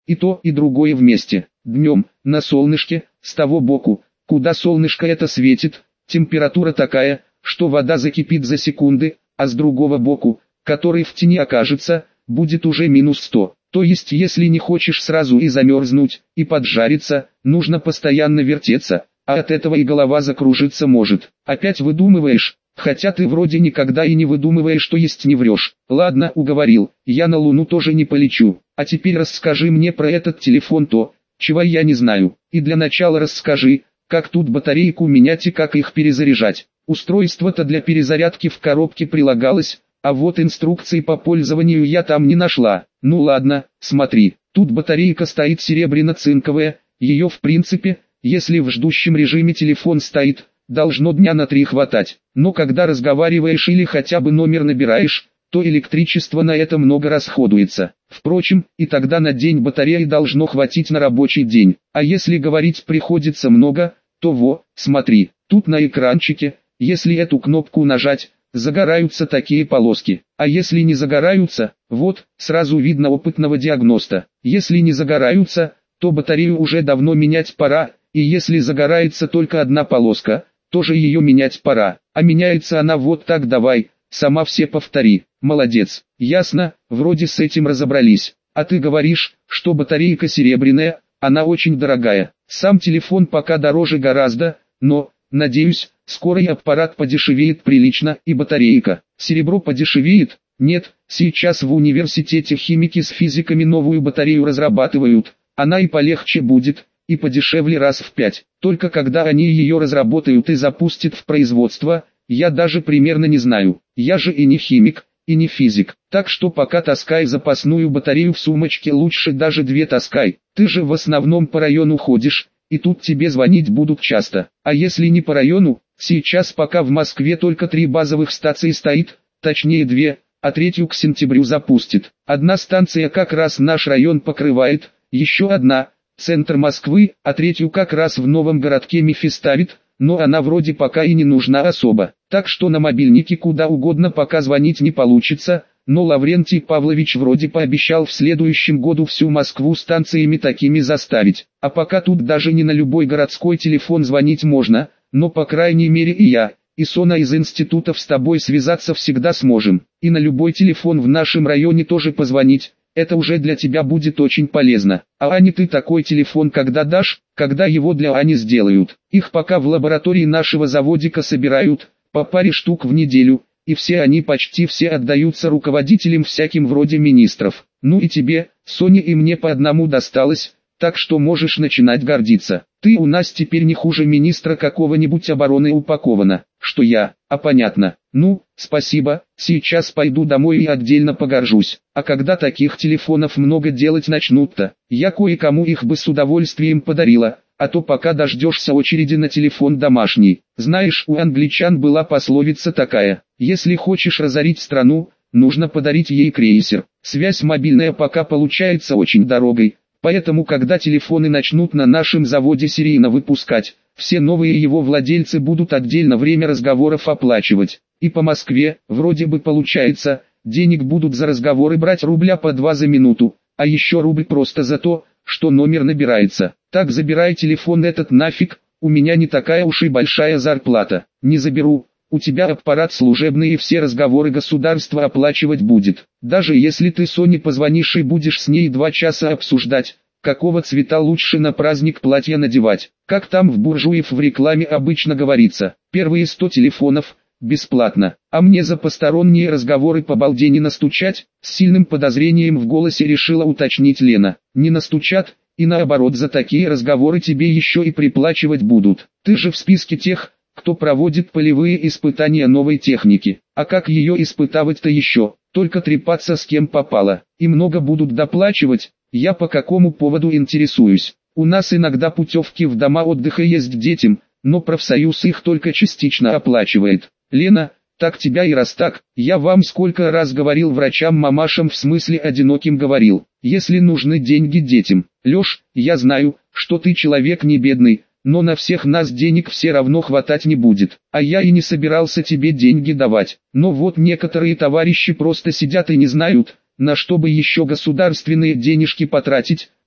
И то, и другое вместе. Днем, на солнышке, с того боку, куда солнышко это светит, температура такая, что вода закипит за секунды, а с другого боку, который в тени окажется, будет уже -100. То есть если не хочешь сразу и замерзнуть, и поджариться, нужно постоянно вертеться, а от этого и голова закружиться может. Опять выдумываешь, хотя ты вроде никогда и не выдумываешь, что есть не врешь. Ладно, уговорил, я на Луну тоже не полечу. А теперь расскажи мне про этот телефон то, чего я не знаю. И для начала расскажи, как тут батарейку менять и как их перезаряжать. Устройство-то для перезарядки в коробке прилагалось, а вот инструкции по пользованию я там не нашла. Ну ладно, смотри, тут батарейка стоит серебряно-цинковая, ее в принципе, если в ждущем режиме телефон стоит, должно дня на 3 хватать. Но когда разговариваешь или хотя бы номер набираешь, то электричество на это много расходуется. Впрочем, и тогда на день батареи должно хватить на рабочий день. А если говорить приходится много, то во, смотри, тут на экранчике, если эту кнопку нажать, загораются такие полоски. А если не загораются, вот, сразу видно опытного диагноста. Если не загораются, то батарею уже давно менять пора, и если загорается только одна полоска, тоже ее менять пора. А меняется она вот так, давай, сама все повтори. Молодец. Ясно, вроде с этим разобрались. А ты говоришь, что батарейка серебряная, она очень дорогая. Сам телефон пока дороже гораздо, но, надеюсь, скоро и аппарат подешевеет прилично, и батарейка. Серебро подешевеет? Нет, сейчас в университете химики с физиками новую батарею разрабатывают. Она и полегче будет, и подешевле раз в 5. Только когда они ее разработают и запустят в производство, я даже примерно не знаю. Я же и не химик, и не физик. Так что пока таскай запасную батарею в сумочке, лучше даже 2 таскай. Ты же в основном по району ходишь, и тут тебе звонить будут часто. А если не по району, сейчас пока в Москве только 3 базовых станции стоит, точнее 2, а 3 к сентябрю запустит. Одна станция как раз наш район покрывает, еще одна – центр Москвы, а 3 как раз в новом городке Мифи ставит, но она вроде пока и не нужна особо. Так что на мобильнике куда угодно пока звонить не получится, но Лаврентий Павлович вроде пообещал в следующем году всю Москву станциями такими заставить. А пока тут даже не на любой городской телефон звонить можно, но по крайней мере и я, и Сона из институтов с тобой связаться всегда сможем. И на любой телефон в нашем районе тоже позвонить. Это уже для тебя будет очень полезно. А Ане ты такой телефон когда дашь, когда его для Ани сделают? Их пока в лаборатории нашего заводика собирают, по паре штук в неделю, и все они почти все отдаются руководителям всяким вроде министров. Ну и тебе, Соне и мне по одному досталось, так что можешь начинать гордиться. Ты у нас теперь не хуже министра какого-нибудь обороны упакована. Что я? А понятно. Ну, спасибо, сейчас пойду домой и отдельно погоржусь. А когда таких телефонов много делать начнут-то, я кое-кому их бы с удовольствием подарила, а то пока дождешься очереди на телефон домашний. Знаешь, у англичан была пословица такая: если хочешь разорить страну, нужно подарить ей крейсер. Связь мобильная пока получается очень дорогой, поэтому когда телефоны начнут на нашем заводе серийно выпускать, все новые его владельцы будут отдельно время разговоров оплачивать. И по Москве, вроде бы получается, денег будут за разговоры брать рубля по 2 за минуту, а еще рубль просто за то, что номер набирается. Так забирай телефон этот нафиг, у меня не такая уж и большая зарплата. Не заберу, у тебя аппарат служебный и все разговоры государство оплачивать будет. Даже если ты Соне позвонишь и будешь с ней 2 часа обсуждать, какого цвета лучше на праздник платье надевать. Как там в буржуев в рекламе обычно говорится, первые 100 телефонов – бесплатно. А мне за посторонние разговоры по балде не настучать? С сильным подозрением в голосе решила уточнить Лена. Не настучат, и наоборот за такие разговоры тебе еще и приплачивать будут. Ты же в списке тех, кто проводит полевые испытания новой техники. А как ее испытывать-то еще? Только трепаться с кем попало. И много будут доплачивать? Я по какому поводу интересуюсь? У нас иногда путевки в дома отдыха есть детям, но профсоюз их только частично оплачивает. Лена, так тебя и раз так, я вам сколько раз говорил врачам-мамашам, в смысле одиноким говорил, если нужны деньги детям. Леш, я знаю, что ты человек не бедный, но на всех нас денег все равно хватать не будет. А я и не собирался тебе деньги давать. Но вот некоторые товарищи просто сидят и не знают, на что бы еще государственные денежки потратить,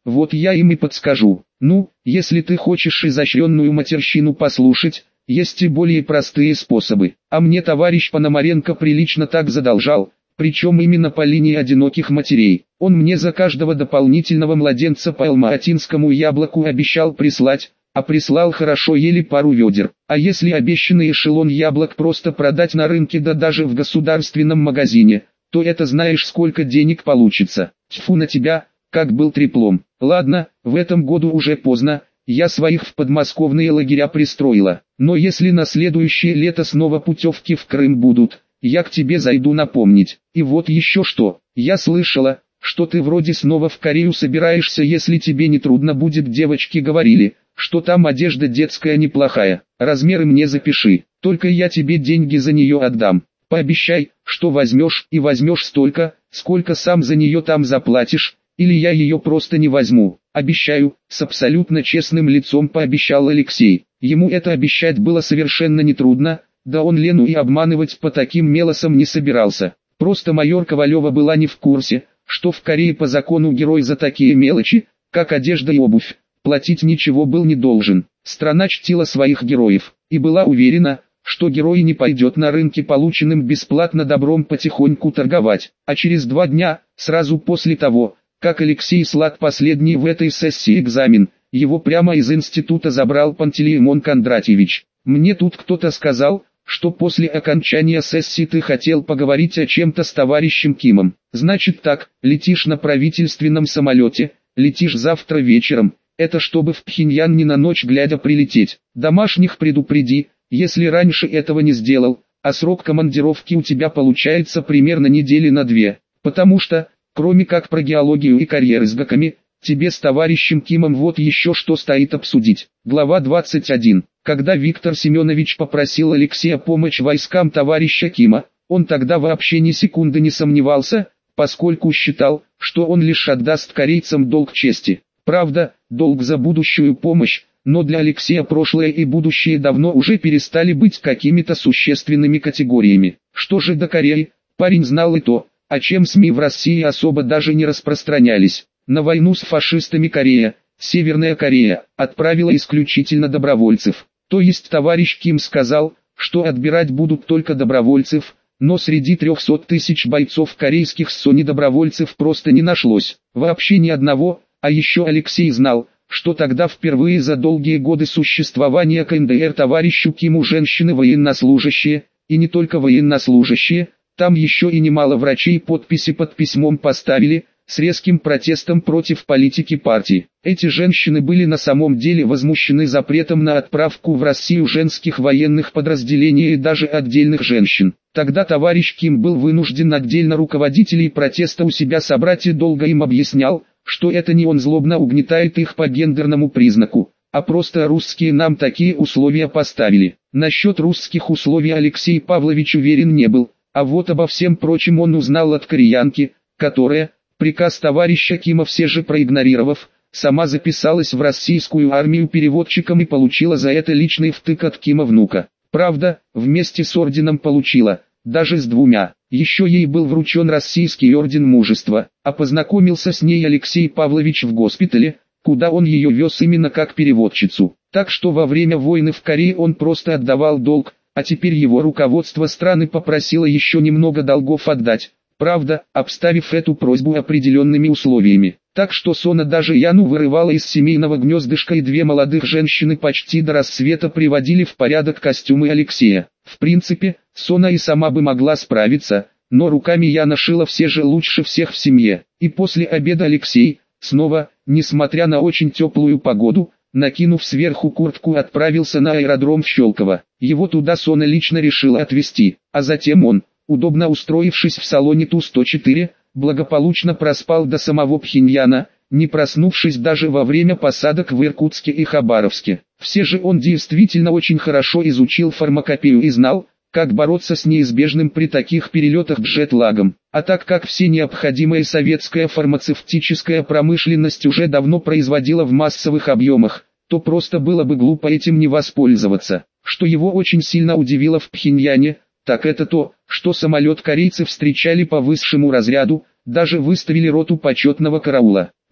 Вот я им и подскажу. Ну, если ты хочешь изощренную матерщину послушать, есть и более простые способы. А мне товарищ Пономаренко прилично так задолжал, причем именно по линии одиноких матерей. Он мне за каждого дополнительного младенца по алматинскому яблоку обещал прислать, а прислал хорошо еле пару ведер. А если обещанный эшелон яблок просто продать на рынке, да даже в государственном магазине, то это знаешь сколько денег получится. Тьфу на тебя, как был треплом. Ладно, в этом году уже поздно, я своих в подмосковные лагеря пристроила. Но если на следующее лето снова путевки в Крым будут, я к тебе зайду напомнить. И вот еще что, я слышала, что ты вроде снова в Корею собираешься, если тебе не трудно будет. Девочки говорили, что там одежда детская неплохая. Размеры мне запиши, только я тебе деньги за нее отдам. Пообещай, что возьмешь, и возьмешь столько, сколько сам за нее там заплатишь, или я ее просто не возьму. Обещаю, с абсолютно честным лицом пообещал Алексей. Ему это обещать было совершенно нетрудно, да он Лену и обманывать по таким мелочам не собирался. Просто майор Ковалева была не в курсе, что в Корее по закону герой за такие мелочи, как одежда и обувь, платить ничего был не должен. Страна чтила своих героев, и была уверена, что герой не пойдет на рынке полученным бесплатно добром потихоньку торговать. А через 2 дня, сразу после того, как Алексей слал последний в этой сессии экзамен, его прямо из института забрал Пантелеймон Кондратьевич. Мне тут кто-то сказал, что после окончания сессии ты хотел поговорить о чем-то с товарищем Кимом. Значит так, летишь на правительственном самолете, летишь завтра вечером, это чтобы в Пхеньян не на ночь глядя прилететь. Домашних предупреди, если раньше этого не сделал, а срок командировки у тебя получается примерно недели на 2, потому что, кроме как про геологию и карьеры с ГАКами, тебе с товарищем Кимом вот еще что стоит обсудить. Глава 21. Когда Виктор Семенович попросил Алексея помочь войскам товарища Кима, он тогда вообще ни секунды не сомневался, поскольку считал, что он лишь отдаст корейцам долг чести. Правда, долг за будущую помощь, но для Алексея прошлое и будущее давно уже перестали быть какими-то существенными категориями. Что же до Кореи, парень знал и то, о чем СМИ в России особо даже не распространялись. На войну с фашистами Корея, Северная Корея, отправила исключительно добровольцев. То есть товарищ Ким сказал, что отбирать будут только добровольцев, но среди 300 тысяч бойцов корейских СО добровольцев просто не нашлось. Вообще ни одного, а еще Алексей знал, что тогда впервые за долгие годы существования КНДР товарищу Киму женщины военнослужащие, и не только военнослужащие, там еще и немало врачей подписи под письмом поставили, с резким протестом против политики партии. Эти женщины были на самом деле возмущены запретом на отправку в Россию женских военных подразделений и даже отдельных женщин. Тогда товарищ Ким был вынужден отдельно руководителей протеста у себя собрать и долго им объяснял, что это не он злобно угнетает их по гендерному признаку, а просто русские нам такие условия поставили. Насчет русских условий Алексей Павлович уверен не был, а вот обо всем прочем он узнал от кореянки, которая, приказ товарища Кима все же проигнорировав, сама записалась в российскую армию переводчиком и получила за это личный втык от Кима внука. Правда, вместе с орденом получила, даже с 2. Еще ей был вручен российский орден мужества, а познакомился с ней Алексей Павлович в госпитале, куда он ее вез именно как переводчицу. Так что во время войны в Корее он просто отдавал долг, а теперь его руководство страны попросило еще немного долгов отдать. Правда, обставив эту просьбу определенными условиями. Так что Сона даже Яну вырывала из семейного гнездышка, и 2 молодых женщины почти до рассвета приводили в порядок костюмы Алексея. В принципе, Сона и сама бы могла справиться, но руками Яна шила все же лучше всех в семье. И после обеда Алексей, снова, несмотря на очень теплую погоду, накинув сверху куртку, отправился на аэродром в Щелково. Его туда Сона лично решила отвезти, а затем он, удобно устроившись в салоне Ту-104, благополучно проспал до самого Пхеньяна, не проснувшись даже во время посадок в Иркутске и Хабаровске. Все же он действительно очень хорошо изучил фармакопею и знал, как бороться с неизбежным при таких перелетах джет-лагом. А так как все необходимая советская фармацевтическая промышленность уже давно производила в массовых объемах, то просто было бы глупо этим не воспользоваться. Что его очень сильно удивило в Пхеньяне, так это то, что самолет корейцы встречали по высшему разряду, даже выставили роту почетного караула.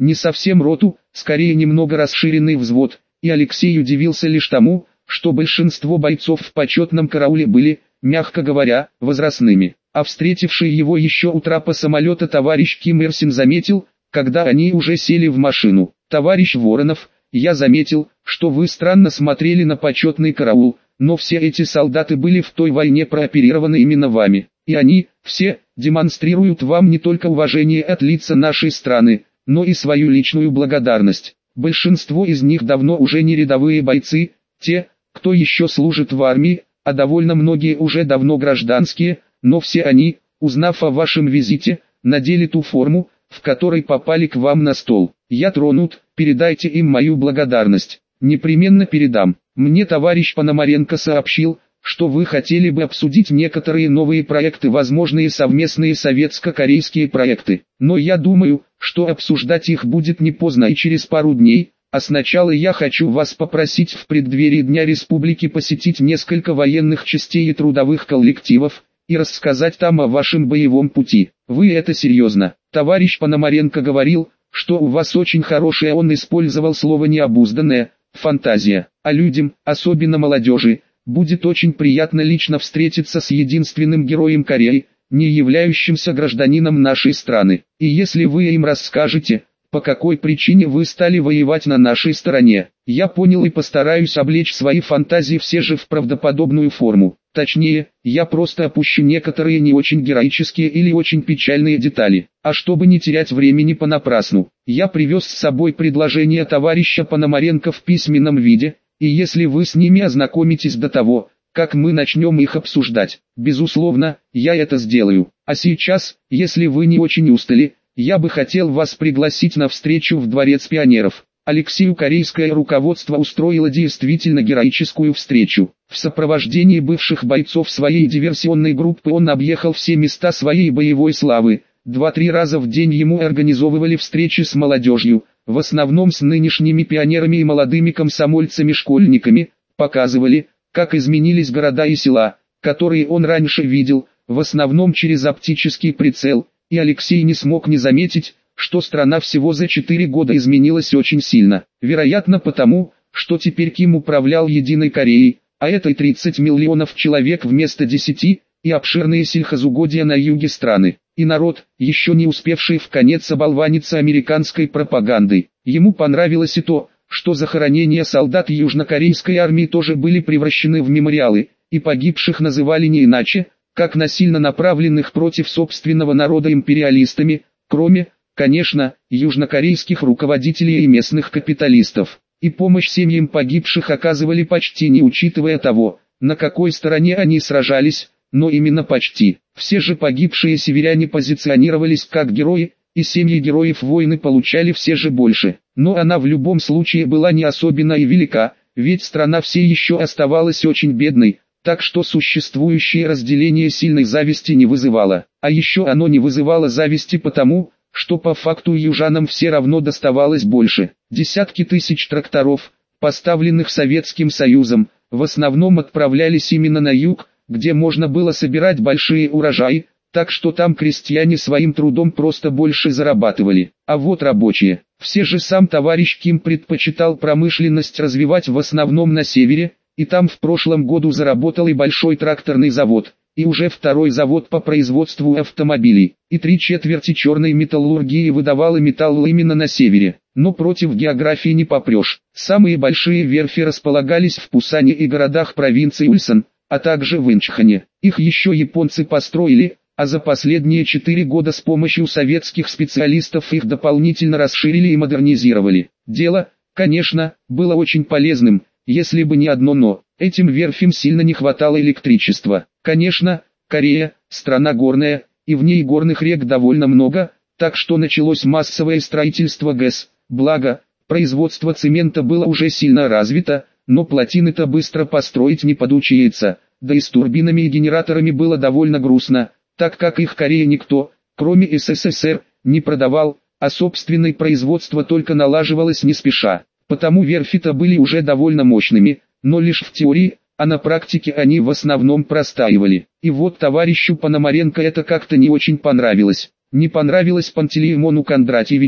не совсем роту, скорее немного расширенный взвод, и Алексей удивился лишь тому, что большинство бойцов в почетном карауле были, мягко говоря, возрастными. А встретивший его еще у трапа самолета товарищ Ким Ир Син заметил, когда они уже сели в машину: «Товарищ Воронов, я заметил, что вы странно смотрели на почетный караул, но все эти солдаты были в той войне прооперированы именно вами, и они, все, демонстрируют вам не только уважение от лица нашей страны, но и свою личную благодарность. Большинство из них давно уже не рядовые бойцы, те, кто еще служит в армии, а довольно многие уже давно гражданские, но все они, узнав о вашем визите, надели ту форму, в которой попали к вам на стол. Я тронут, передайте им мою благодарность». «Непременно передам. Мне товарищ Пономаренко сообщил, что вы хотели бы обсудить некоторые новые проекты, возможные совместные советско-корейские проекты. Но я думаю, что обсуждать их будет не поздно и через пару дней, а сначала я хочу вас попросить в преддверии Дня Республики посетить несколько военных частей и трудовых коллективов, и рассказать там о вашем боевом пути. Вы это серьезно?» Товарищ Пономаренко говорил, что у вас очень хорошая, он использовал слово «необузданная» фантазия, а людям, особенно молодежи, будет очень приятно лично встретиться с единственным героем Кореи, не являющимся гражданином нашей страны. И если вы им расскажете, по какой причине вы стали воевать на нашей стороне, я понял и постараюсь облечь свои фантазии все же в правдоподобную форму. Точнее, я просто опущу некоторые не очень героические или очень печальные детали. А чтобы не терять времени понапрасну, я привез с собой предложение товарища Пономаренко в письменном виде, и если вы с ними ознакомитесь до того, как мы начнем их обсуждать, безусловно, я это сделаю. А сейчас, если вы не очень устали, я бы хотел вас пригласить на встречу в Дворец пионеров. Алексею корейское руководство устроило действительно героическую встречу. В сопровождении бывших бойцов своей диверсионной группы он объехал все места своей боевой славы. 2-3 раза в день ему организовывали встречи с молодежью, в основном с нынешними пионерами и молодыми комсомольцами-школьниками, показывали, как изменились города и села, которые он раньше видел, в основном через оптический прицел, и Алексей не смог не заметить, что страна всего за 4 года изменилась очень сильно. Вероятно потому, что теперь Ким управлял Единой Кореей, а это и 30 миллионов человек вместо 10, и обширные сельхозугодия на юге страны. И народ, еще не успевший вконец оболваниться американской пропагандой. Ему понравилось и то, что захоронения солдат южнокорейской армии тоже были превращены в мемориалы, и погибших называли не иначе, как насильно направленных против собственного народа империалистами, кроме, конечно, южнокорейских руководителей и местных капиталистов. И помощь семьям погибших оказывали почти не учитывая того, на какой стороне они сражались, но именно почти. Все же погибшие северяне позиционировались как герои, и семьи героев войны получали все же больше. Но она в любом случае была не особенно и велика, ведь страна все еще оставалась очень бедной, так что существующее разделение сильной зависти не вызывало. А еще оно не вызывало зависти потому, что по факту южанам все равно доставалось больше. Десятки тысяч тракторов, поставленных Советским Союзом, в основном отправлялись именно на юг, где можно было собирать большие урожаи, так что там крестьяне своим трудом просто больше зарабатывали. А вот рабочие. Все же сам товарищ Ким предпочитал промышленность развивать в основном на севере, и там в прошлом году заработал и большой тракторный завод, и уже второй завод по производству автомобилей, и 3/4 черной металлургии выдавала металл именно на севере. Но против географии не попрешь. Самые большие верфи располагались в Пусане и городах провинции Ульсан, а также в Инчхане. Их еще японцы построили, а за последние 4 года с помощью советских специалистов их дополнительно расширили и модернизировали. Дело, конечно, было очень полезным, если бы не одно «но». Этим верфям сильно не хватало электричества. Конечно, Корея – страна горная, и в ней горных рек довольно много, так что началось массовое строительство ГЭС. Благо, производство цемента было уже сильно развито, но плотины-то быстро построить не подучается, да и с турбинами и генераторами было довольно грустно, так как их Корея никто, кроме СССР, не продавал, а собственное производство только налаживалось не спеша. Потому верфи-то были уже довольно мощными, но лишь в теории, а на практике они в основном простаивали. И вот товарищу Пономаренко это как-то не очень понравилось. Не понравилось Пантелеймону Кондратьевичу,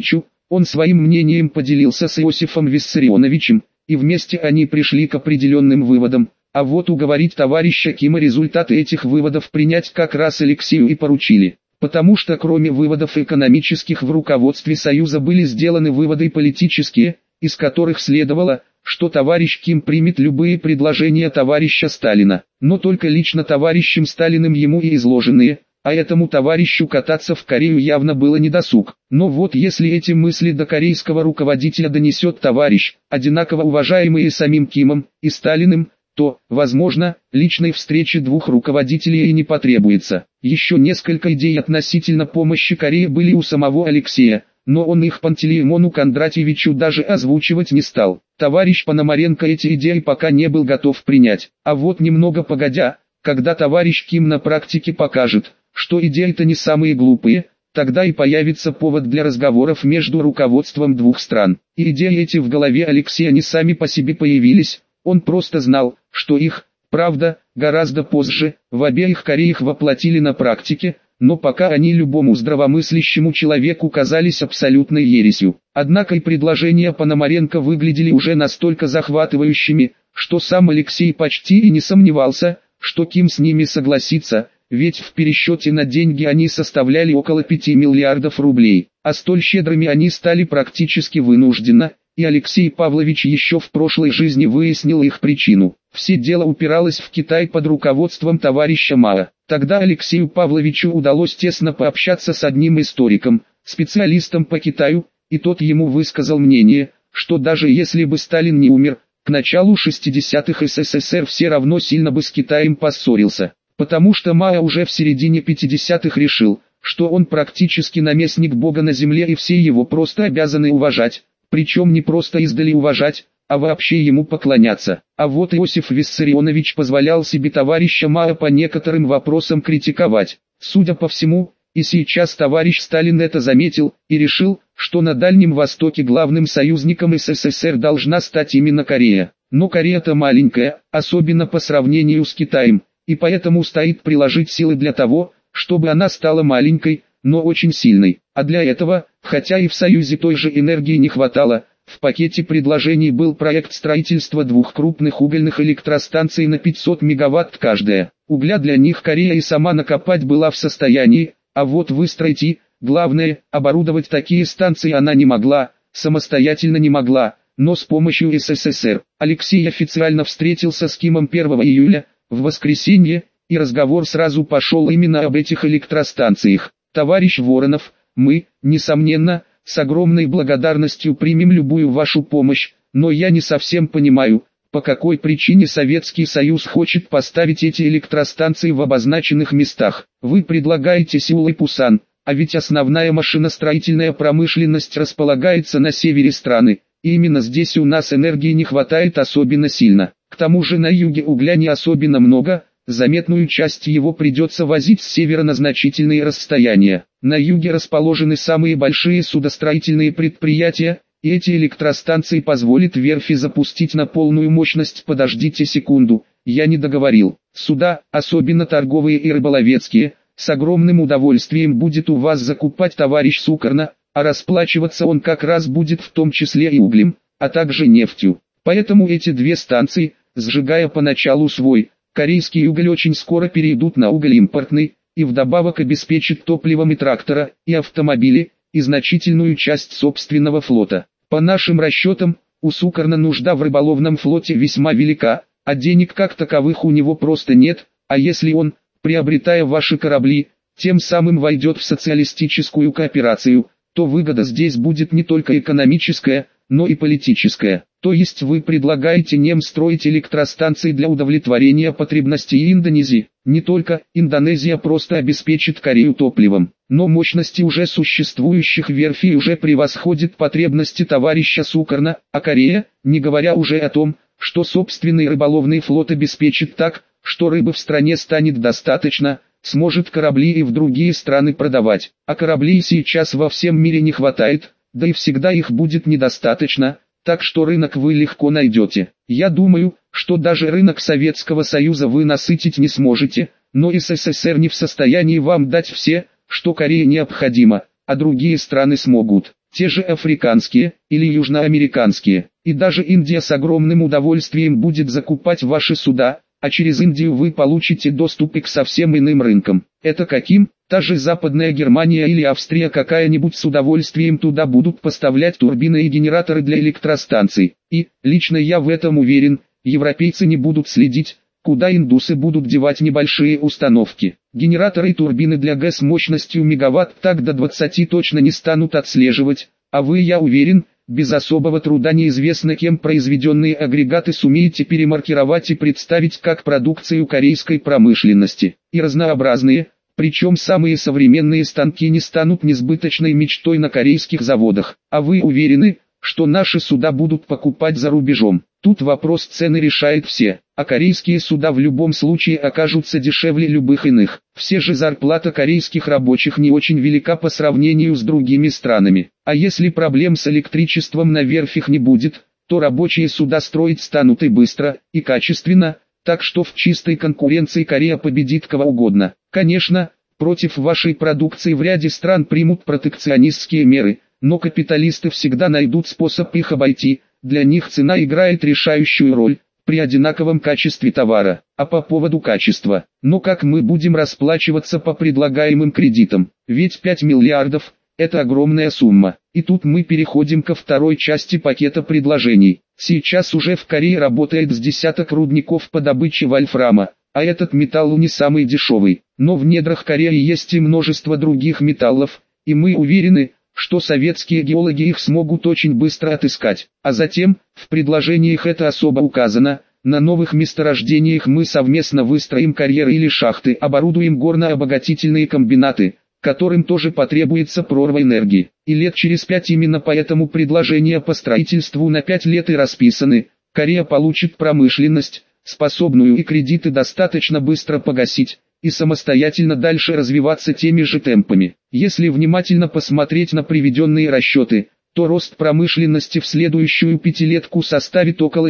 Он своим мнением поделился с Иосифом Виссарионовичем, и вместе они пришли к определенным выводам. А вот уговорить товарища Кима результаты этих выводов принять как раз Алексею и поручили. Потому что кроме выводов экономических в руководстве Союза были сделаны выводы политические, из которых следовало, что товарищ Ким примет любые предложения товарища Сталина, но только лично товарищем Сталиным ему и изложенные, а этому товарищу кататься в Корею явно было недосуг. Но вот если эти мысли до корейского руководителя донесет товарищ, одинаково уважаемый и самим Кимом, и Сталиным, то, возможно, личной встречи двух руководителей и не потребуется. Еще несколько идей относительно помощи Корее были у самого Алексея, но он их Пантелеймону Кондратьевичу даже озвучивать не стал. Товарищ Пономаренко эти идеи пока не был готов принять. А вот немного погодя, когда товарищ Ким на практике покажет, что идеи-то не самые глупые, тогда и появится повод для разговоров между руководством двух стран. И идеи эти в голове Алексея не сами по себе появились, он просто знал, что их, правда, гораздо позже, в обеих Кореях воплотили на практике, но пока они любому здравомыслящему человеку казались абсолютной ересью. Однако и предложения Пономаренко выглядели уже настолько захватывающими, что сам Алексей почти и не сомневался, что Ким с ними согласится, ведь в пересчете на деньги они составляли около 5 миллиардов рублей, а столь щедрыми они стали практически вынужденно, и Алексей Павлович еще в прошлой жизни выяснил их причину. Все дело упиралось в Китай под руководством товарища Мао. Тогда Алексею Павловичу удалось тесно пообщаться с одним историком, специалистом по Китаю, и тот ему высказал мнение, что даже если бы Сталин не умер, к началу 60-х СССР все равно сильно бы с Китаем поссорился, потому что Мао уже в середине 50-х решил, что он практически наместник Бога на земле и все его просто обязаны уважать. Причем не просто издали уважать, а вообще ему поклоняться. А вот Иосиф Виссарионович позволял себе товарища Мао по некоторым вопросам критиковать. Судя по всему, и сейчас товарищ Сталин это заметил, и решил, что на Дальнем Востоке главным союзником СССР должна стать именно Корея. Но Корея-то маленькая, особенно по сравнению с Китаем, и поэтому стоит приложить силы для того, чтобы она стала маленькой, но очень сильной. А для этого, хотя и в Союзе той же энергии не хватало, в пакете предложений был проект строительства двух крупных угольных электростанций на 500 мегаватт каждая. Угля для них Корея и сама накопать была в состоянии, а вот выстроить и, главное, оборудовать такие станции она не могла, самостоятельно не могла, но с помощью СССР. Алексей официально встретился с Кимом 1 июля, в воскресенье, и разговор сразу пошел именно об этих электростанциях. Товарищ Воронов, мы, несомненно, с огромной благодарностью примем любую вашу помощь, но я не совсем понимаю, по какой причине Советский Союз хочет поставить эти электростанции в обозначенных местах. Вы предлагаете Сеул и Пусан, а ведь основная машиностроительная промышленность располагается на севере страны, и именно здесь у нас энергии не хватает особенно сильно. К тому же на юге угля не особенно много, заметную часть его придется возить с севера на значительные расстояния. На юге расположены самые большие судостроительные предприятия, и эти электростанции позволят верфи запустить на полную мощность. Подождите секунду, я не договорил. Суда, особенно торговые и рыболовецкие, с огромным удовольствием будет у вас закупать товарищ Сукарно, а расплачиваться он как раз будет в том числе и углем, а также нефтью. Поэтому эти две станции, сжигая поначалу свой, корейский уголь, очень скоро перейдут на уголь импортный, и вдобавок обеспечат топливом и трактора, и автомобили, и значительную часть собственного флота. По нашим расчетам, у Сукарно нужда в рыболовном флоте весьма велика, а денег как таковых у него просто нет, а если он, приобретая ваши корабли, тем самым войдет в социалистическую кооперацию, то выгода здесь будет не только экономическая, но и политическая. То есть вы предлагаете нем строить электростанции для удовлетворения потребностей Индонезии. Не только Индонезия просто обеспечит Корею топливом, но мощности уже существующих верфей уже превосходит потребности товарища Сукарно, а Корея, не говоря уже о том, что собственный рыболовный флот обеспечит так, что рыбы в стране станет достаточно, сможет корабли и в другие страны продавать. А кораблей сейчас во всем мире не хватает, да и всегда их будет недостаточно, так что рынок вы легко найдете. Я думаю, что даже рынок Советского Союза вы насытить не сможете, но СССР не в состоянии вам дать все, что Корее необходимо, а другие страны смогут. те же африканские или южноамериканские. И даже Индия с огромным удовольствием будет закупать ваши суда, а через Индию вы получите доступ и к совсем иным рынкам. Это каким? Та же Западная Германия или Австрия какая-нибудь с удовольствием туда будут поставлять турбины и генераторы для электростанций. И, лично я в этом уверен, европейцы не будут следить, куда индусы будут девать небольшие установки. Генераторы и турбины для ГЭС мощностью мегаватт так до 20 точно не станут отслеживать, а вы, я уверен, без особого труда неизвестно кем произведенные агрегаты сумеете перемаркировать и представить как продукцию корейской промышленности. И разнообразные, причем самые современные станки не станут несбыточной мечтой на корейских заводах. А вы уверены, что наши суда будут покупать за рубежом? Тут вопрос цены решает все, а корейские суда в любом случае окажутся дешевле любых иных. Все же зарплата корейских рабочих не очень велика по сравнению с другими странами. А если проблем с электричеством на верфях не будет, то рабочие суда строить станут и быстро, и качественно, так что в чистой конкуренции Корея победит кого угодно. Конечно, против вашей продукции в ряде стран примут протекционистские меры, но капиталисты всегда найдут способ их обойти. Для них цена играет решающую роль при одинаковом качестве товара. А по поводу качества, но как мы будем расплачиваться по предлагаемым кредитам? Ведь 5 миллиардов – это огромная сумма. И тут мы переходим ко второй части пакета предложений. Сейчас уже в Корее работает с десяток рудников по добыче вольфрама, а этот металл не самый дешевый. Но в недрах Кореи есть и множество других металлов, и мы уверены, что советские геологи их смогут очень быстро отыскать. А затем, в предложениях это особо указано, на новых месторождениях мы совместно выстроим карьеры или шахты, оборудуем горно-обогатительные комбинаты, которым тоже потребуется прорва энергии. И лет через 5 именно поэтому предложения по строительству на 5 лет и расписаны. Корея получит промышленность, способную и кредиты достаточно быстро погасить, и самостоятельно дальше развиваться теми же темпами. Если внимательно посмотреть на приведенные расчеты, то рост промышленности в следующую пятилетку составит около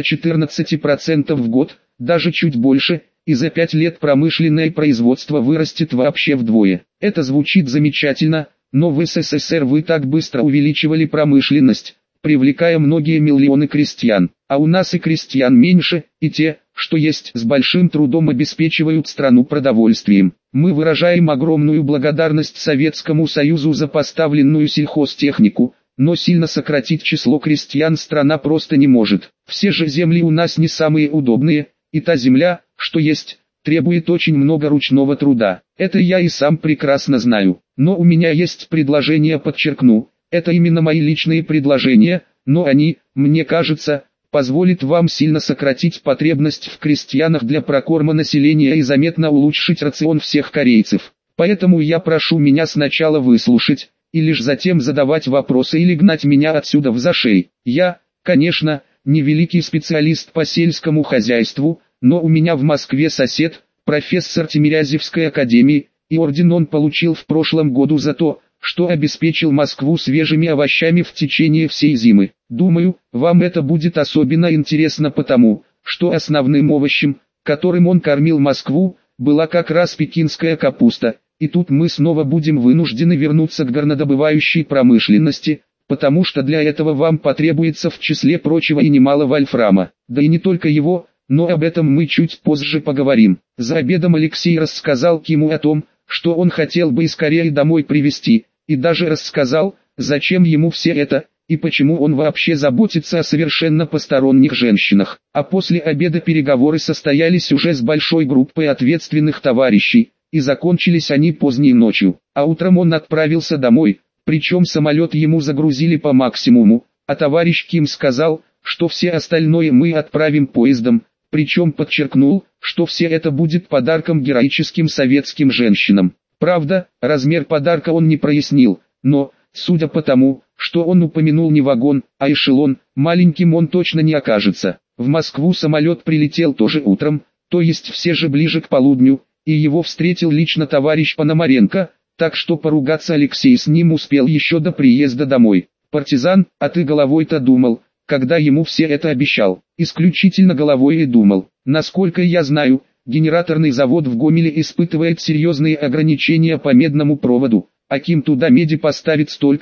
14% в год, даже чуть больше, и за 5 лет промышленное производство вырастет вообще вдвое. Это звучит замечательно, но в СССР вы так быстро увеличивали промышленность, привлекая многие миллионы крестьян, а у нас и крестьян меньше, и те, что есть, с большим трудом обеспечивают страну продовольствием. Мы выражаем огромную благодарность Советскому Союзу за поставленную сельхозтехнику, но сильно сократить число крестьян страна просто не может. Все же земли у нас не самые удобные, и та земля, что есть, требует очень много ручного труда. Это я и сам прекрасно знаю. Но у меня есть предложение, подчеркну, это именно мои личные предложения, но они, мне кажется, позволит вам сильно сократить потребность в крестьянах для прокорма населения и заметно улучшить рацион всех корейцев. Поэтому я прошу меня сначала выслушать, и лишь затем задавать вопросы или гнать меня отсюда в зашей. Я, конечно, не великий специалист по сельскому хозяйству, но у меня в Москве сосед, профессор Тимирязевской академии, и орден он получил в прошлом году за то, что обеспечил Москву свежими овощами в течение всей зимы. Думаю, вам это будет особенно интересно потому, что основным овощем, которым он кормил Москву, была как раз пекинская капуста. И тут мы снова будем вынуждены вернуться к горнодобывающей промышленности, потому что для этого вам потребуется в числе прочего и немало вольфрама. Да и не только его, но об этом мы чуть позже поговорим. За обедом Алексей рассказал Киму о том, что он хотел бы из Кореи домой привезти, и даже рассказал, зачем ему все это, и почему он вообще заботится о совершенно посторонних женщинах. А после обеда переговоры состоялись уже с большой группой ответственных товарищей, и закончились они поздней ночью. А утром он отправился домой, причем самолет ему загрузили по максимуму, а товарищ Ким сказал, что все остальное мы отправим поездом, причем подчеркнул, что все это будет подарком героическим советским женщинам. Правда, размер подарка он не прояснил, но, судя по тому, что он упомянул не вагон, а эшелон, маленьким он точно не окажется. В Москву самолет прилетел тоже утром, то есть все же ближе к полудню, и его встретил лично товарищ Пономаренко, так что поругаться Алексей с ним успел еще до приезда домой. «Партизан, а ты головой-то думал, когда ему все это обещал?» «Исключительно головой и думал. Насколько я знаю, генераторный завод в Гомеле испытывает серьезные ограничения по медному проводу, а Ким туда меди поставит столько,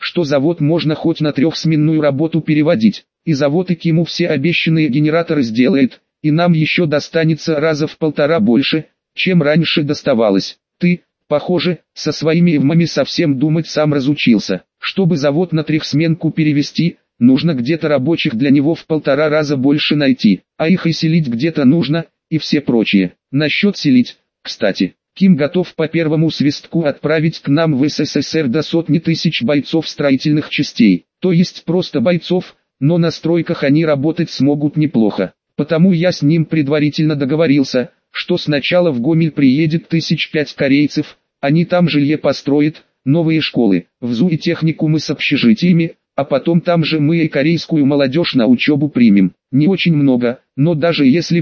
что завод можно хоть на трехсменную работу переводить, и завод и КИМу все обещанные генераторы сделает, и нам еще достанется раза в 1,5 больше, чем раньше доставалось. Ты, похоже, со своими ИВМами совсем думать сам разучился. Чтобы завод на трехсменку перевести, нужно где-то рабочих для него в 1,5 раза больше найти, а их и селить где-то нужно, и все прочее. Насчет селить, кстати, КИМ готов по первому свистку отправить к нам в СССР до 100 тысяч бойцов строительных частей, то есть просто бойцов, но на стройках они работать смогут неплохо. Потому я с ним предварительно договорился, что сначала в Гомель приедет 5 корейцев, они там жилье построят, новые школы, ВЗУ и техникумы с общежитиями, а потом там же мы и корейскую молодежь на учебу примем. Не очень много, но даже если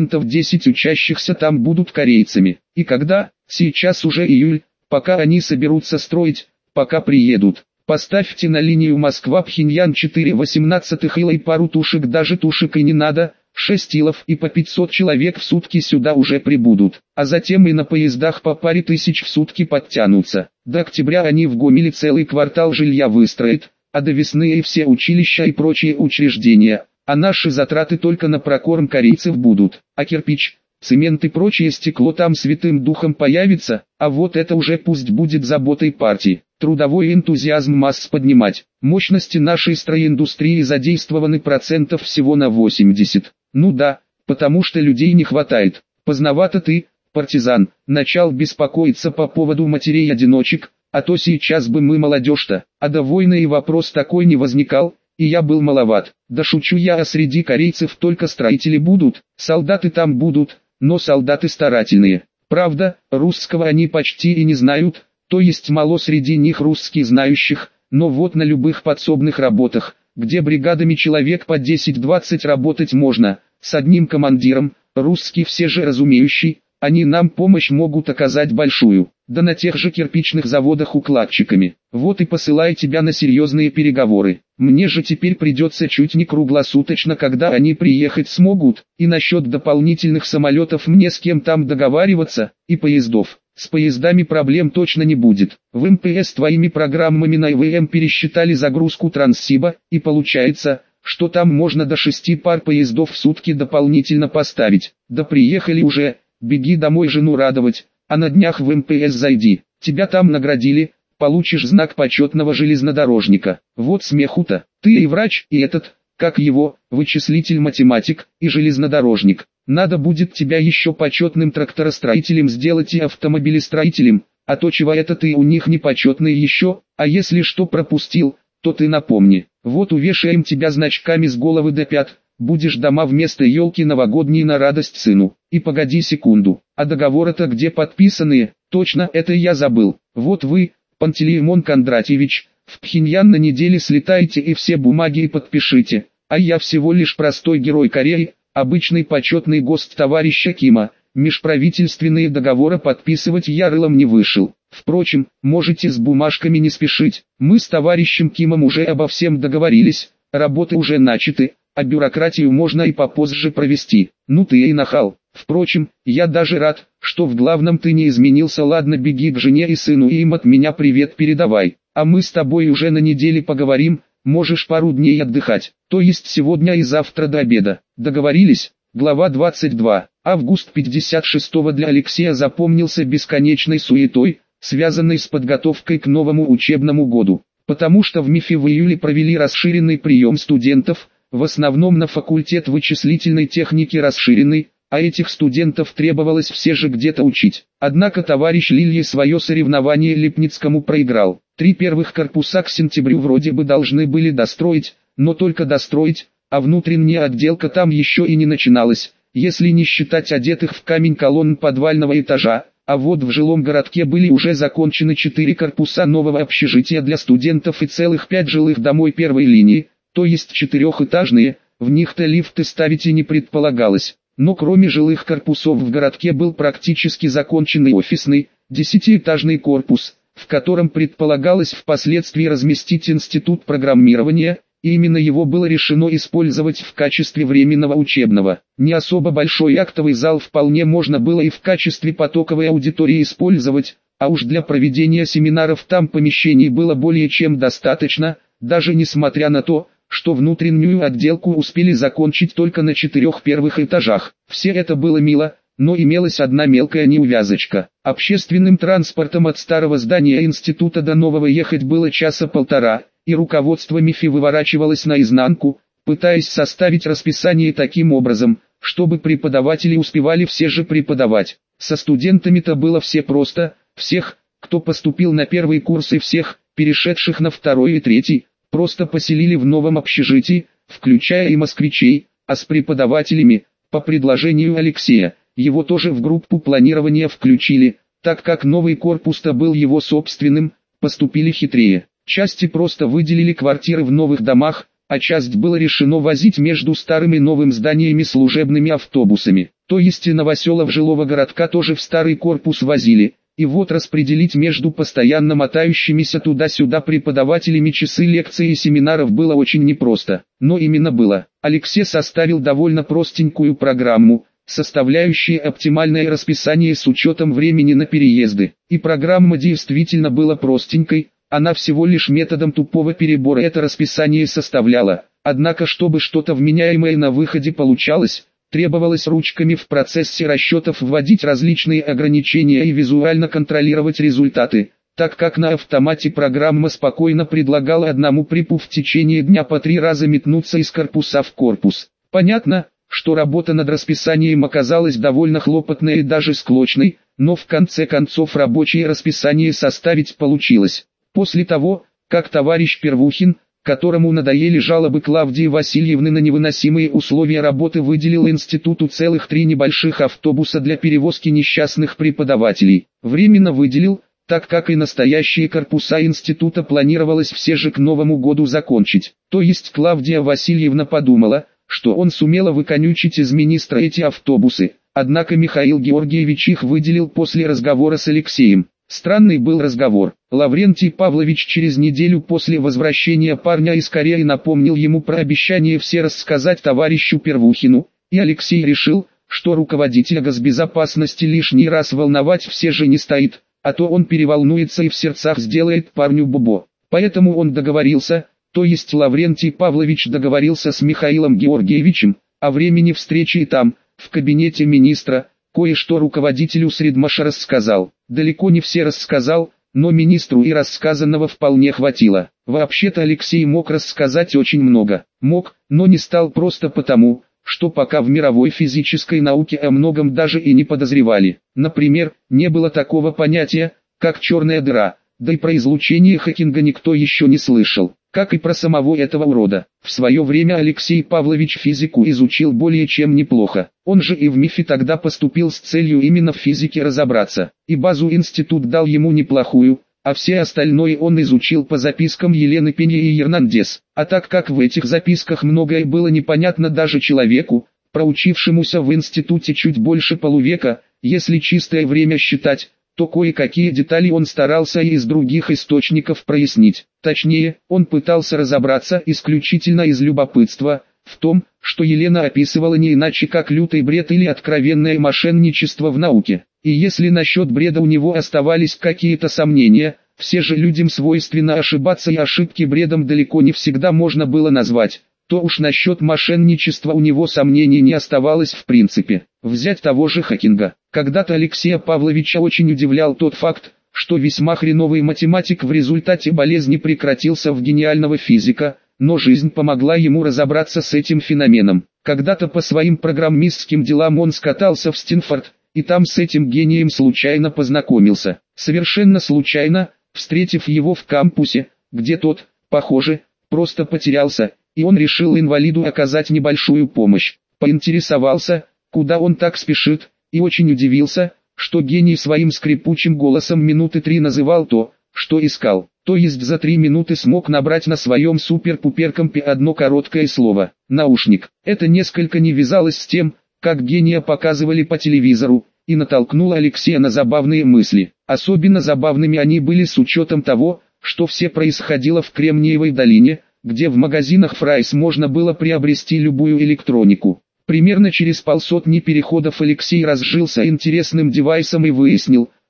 10% учащихся там будут корейцами. И когда, сейчас уже июль, пока они соберутся строить, пока приедут. Поставьте на линию Москва-Пхеньян 4/18 ила и пару тушек, даже тушек и не надо, 6 илов и по 500 человек в сутки сюда уже прибудут, а затем и на поездах по паре тысяч в сутки подтянутся. До октября они в Гомеле целый квартал жилья выстроят, а до весны и все училища и прочие учреждения, а наши затраты только на прокорм корейцев будут, а кирпич, цемент и прочее стекло там святым духом появится, а вот это уже пусть будет заботой партии. Трудовой энтузиазм масс поднимать. Мощности нашей стройиндустрии задействованы процентов всего на 80. Ну да, потому что людей не хватает. Поздновато ты, партизан, начал беспокоиться по поводу матерей-одиночек, а то сейчас бы мы молодежь-то, а до войны и вопрос такой не возникал, и я был маловат. Да шучу я, а среди корейцев только строители будут, солдаты там будут, но солдаты старательные. Правда, русского они почти и не знают, то есть мало среди них русских знающих, но вот на любых подсобных работах, где бригадами человек по 10-20 работать можно, с одним командиром, русский все же разумеющий, они нам помощь могут оказать большую, да на тех же кирпичных заводах укладчиками. Вот и посылаю тебя на серьезные переговоры. Мне же теперь придется чуть не круглосуточно, когда они приехать смогут, и насчет дополнительных самолетов мне с кем там договариваться, и поездов. С поездами проблем точно не будет. В МПС твоими программами на ИВМ пересчитали загрузку Транссиба, и получается, что там можно до 6 пар поездов в сутки дополнительно поставить. Да приехали уже, беги домой жену радовать, а на днях в МПС зайди. Тебя там наградили, получишь знак почетного железнодорожника. Вот смеху-то, ты и врач, и этот, как его, вычислитель-математик, и железнодорожник. Надо будет тебя еще почетным тракторостроителем сделать и автомобилестроителем, а то чего это ты у них не почетный еще, а если что пропустил, то ты напомни. Вот увешаем тебя значками с головы до пят, будешь дома вместо елки новогодней на радость сыну. И погоди секунду, а договоры-то где подписанные? Точно, это я забыл. Вот вы, Пантелеймон Кондратьевич, в Пхеньян на неделе слетайте и все бумаги подпишите, а я всего лишь простой герой Кореи, обычный почетный гость товарища Кима, межправительственные договоры подписывать я рылом не вышел. Впрочем, можете с бумажками не спешить, мы с товарищем Кимом уже обо всем договорились, работы уже начаты, а бюрократию можно и попозже провести. Ну ты и нахал. Впрочем, я даже рад, что в главном ты не изменился. Ладно, беги к жене и сыну и им от меня привет передавай, а мы с тобой уже на неделе поговорим. Можешь пару дней отдыхать, то есть сегодня и завтра до обеда. Договорились? Глава 22. Август 56-го для Алексея запомнился бесконечной суетой, связанной с подготовкой к новому учебному году. Потому что в МИФе в июле провели расширенный прием студентов, в основном на факультет вычислительной техники расширенный, а этих студентов требовалось все же где-то учить. Однако товарищ Лилье свое соревнование Липницкому проиграл. 3 первых корпуса к сентябрю вроде бы должны были достроить, но только достроить, а внутренняя отделка там еще и не начиналась, если не считать одетых в камень колонн подвального этажа, а вот в жилом городке были уже закончены 4 корпуса нового общежития для студентов и целых 5 жилых домой первой линии, то есть 4-этажные, в них-то лифты ставить и не предполагалось. Но кроме жилых корпусов в городке был практически законченный офисный, 10-этажный корпус, в котором предполагалось впоследствии разместить институт программирования, и именно его было решено использовать в качестве временного учебного. Не особо большой актовый зал вполне можно было и в качестве потоковой аудитории использовать, а уж для проведения семинаров там помещений было более чем достаточно, даже несмотря на то, что внутреннюю отделку успели закончить только на 4 первых этажах. Все это было мило, но имелась одна мелкая неувязочка. Общественным транспортом от старого здания института до нового ехать было часа полтора, и руководство МИФИ выворачивалось наизнанку, пытаясь составить расписание таким образом, чтобы преподаватели успевали все же преподавать. Со студентами-то было все просто, всех, кто поступил на первый курс и всех, перешедших на второй и третий, просто поселили в новом общежитии, включая и москвичей, а с преподавателями, по предложению Алексея, его тоже в группу планирования включили, так как новый корпус-то был его собственным, поступили хитрее. Части просто выделили квартиры в новых домах, а часть было решено возить между старым и новым зданиями служебными автобусами. То есть и новоселов жилого городка тоже в старый корпус возили. И вот распределить между постоянно мотающимися туда-сюда преподавателями часы лекций и семинаров было очень непросто. Но именно было. Алексей составил довольно простенькую программу, составляющую оптимальное расписание с учетом времени на переезды. И программа действительно была простенькой, она всего лишь методом тупого перебора это расписание составляла. Однако чтобы что-то вменяемое на выходе получалось, требовалось ручками в процессе расчетов вводить различные ограничения и визуально контролировать результаты, так как на автомате программа спокойно предлагала одному препу в течение дня по 3 раза метнуться из корпуса в корпус. Понятно, что работа над расписанием оказалась довольно хлопотной и даже склочной, но в конце концов рабочее расписание составить получилось. После того, как товарищ Первухин, которому надоели жалобы Клавдии Васильевны на невыносимые условия работы, выделил институту целых 3 небольших автобуса для перевозки несчастных преподавателей. Временно выделил, так как и настоящие корпуса института планировалось все же к Новому году закончить. То есть Клавдия Васильевна подумала, что он сумела выконючить из министра эти автобусы, однако Михаил Георгиевич их выделил после разговора с Алексеем. Странный был разговор. Лаврентий Павлович через неделю после возвращения парня из Кореи напомнил ему про обещание все рассказать товарищу Первухину, и Алексей решил, что руководителя госбезопасности лишний раз волновать все же не стоит, а то он переволнуется и в сердцах сделает парню бобо. Поэтому он договорился, то есть Лаврентий Павлович договорился с Михаилом Георгиевичем, о времени встречи и там, в кабинете министра, кое-что руководителю Средмаша рассказал. Далеко не все рассказал, но министру и рассказанного вполне хватило. Вообще-то Алексей мог рассказать очень много. Мог, но не стал просто потому, что пока в мировой физической науке о многом даже и не подозревали. Например, не было такого понятия, как черная дыра, да и про излучение Хокинга никто еще не слышал, как и про самого этого урода. В свое время Алексей Павлович физику изучил более чем неплохо. Он же и в МИФИ тогда поступил с целью именно в физике разобраться. И базу институт дал ему неплохую, а все остальное он изучил по запискам Елены Пенья и Ернандес. А так как в этих записках многое было непонятно даже человеку, проучившемуся в институте чуть больше полувека, если чистое время считать, то кое-какие детали он старался и из других источников прояснить. Точнее, он пытался разобраться исключительно из любопытства, в том, что Елена описывала не иначе как лютый бред или откровенное мошенничество в науке. И если насчет бреда у него оставались какие-то сомнения, все же людям свойственно ошибаться и ошибки бредом далеко не всегда можно было назвать, то уж насчет мошенничества у него сомнений не оставалось в принципе. Взять того же Хокинга. Когда-то Алексея Павловича очень удивлял тот факт, что весьма хреновый математик в результате болезни превратился в гениального физика, но жизнь помогла ему разобраться с этим феноменом. Когда-то по своим программистским делам он скатался в Стэнфорд, и там с этим гением случайно познакомился. Совершенно случайно, встретив его в кампусе, где тот, похоже, просто потерялся, и он решил инвалиду оказать небольшую помощь. Поинтересовался, куда он так спешит, и очень удивился, что гений своим скрипучим голосом минуты 3 называл то, что искал. То есть за 3 минуты смог набрать на своем супер-пупер-компе одно короткое слово «наушник». Это несколько не вязалось с тем, как гения показывали по телевизору, и натолкнуло Алексея на забавные мысли. Особенно забавными они были с учетом того, что все происходило в Кремниевой долине, где в магазинах Фрайс можно было приобрести любую электронику. Примерно через 150 переходов Алексей разжился интересным девайсом и выяснил,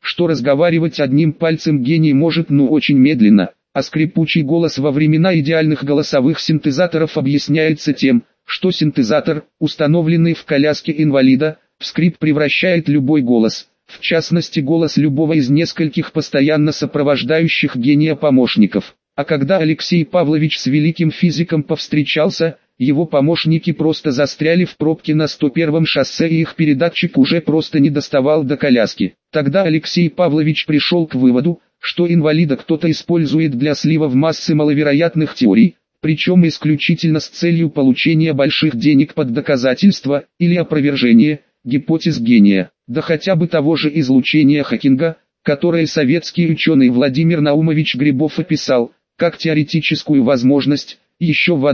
что разговаривать одним пальцем гений может очень медленно, а скрипучий голос во времена идеальных голосовых синтезаторов объясняется тем, что синтезатор, установленный в коляске инвалида, в скрип превращает любой голос, в частности голос любого из нескольких постоянно сопровождающих гения помощников. А когда Алексей Павлович с великим физиком повстречался, его помощники просто застряли в пробке на 101-м шоссе и их передатчик уже просто не доставал до коляски. Тогда Алексей Павлович пришел к выводу, что инвалида кто-то использует для слива в массы маловероятных теорий, причем исключительно с целью получения больших денег под доказательство или опровержение гипотез гения, да хотя бы того же излучения Хокинга, которое советский ученый Владимир Наумович Грибов описал как теоретическую возможность еще в